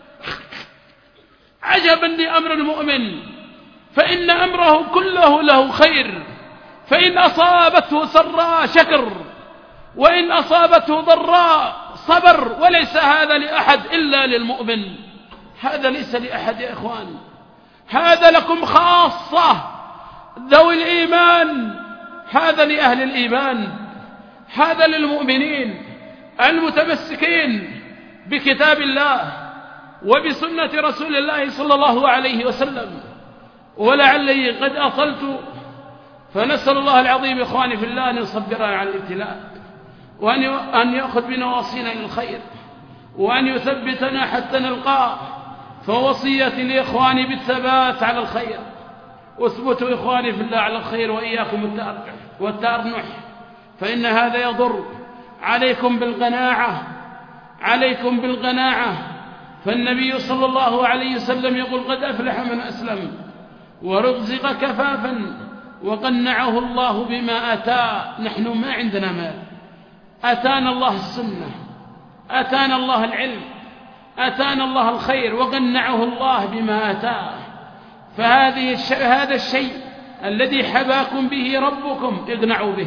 عجبا لأمر المؤمن، فإن أمره كله له خير، فإن أصابته سراء شكر، وإن أصابته ضراء صبر. وليس هذا لأحد إلا للمؤمن، هذا ليس لأحد يا إخوان، هذا لكم خاصة ذوي الإيمان، هذا لأهل الإيمان، هذا للمؤمنين المتمسكين بكتاب الله وبسنة رسول الله صلى الله عليه وسلم. ولعلي قد أطلت، فنسأل الله العظيم إخواني في الله أن يصبرنا على الابتلاء، وأن يأخذ بنواصينا إلى الخير، وأن يثبتنا حتى نلقاه. فوصيتي لإخواني بالثبات على الخير. واثبتوا إخواني في الله على الخير، وإياكم والتأرنح، فإن هذا يضر. عليكم بالقناعة، عليكم بالقناعة. فالنبي صلى الله عليه وسلم يقول قد أفلح من أسلم ورزق كفافا وقنعه الله بما أتى. نحن ما عندنا مال، أتانا الله السنة، أتانا الله العلم، أتانا الله الخير، وقنعه الله بما أتاه. فهذه الشيء هذا الشيء الذي حباكم به ربكم اقنعوا به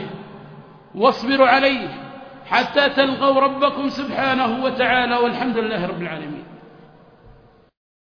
واصبروا عليه حتى تلقوا ربكم سبحانه وتعالى، والحمد لله رب العالمين.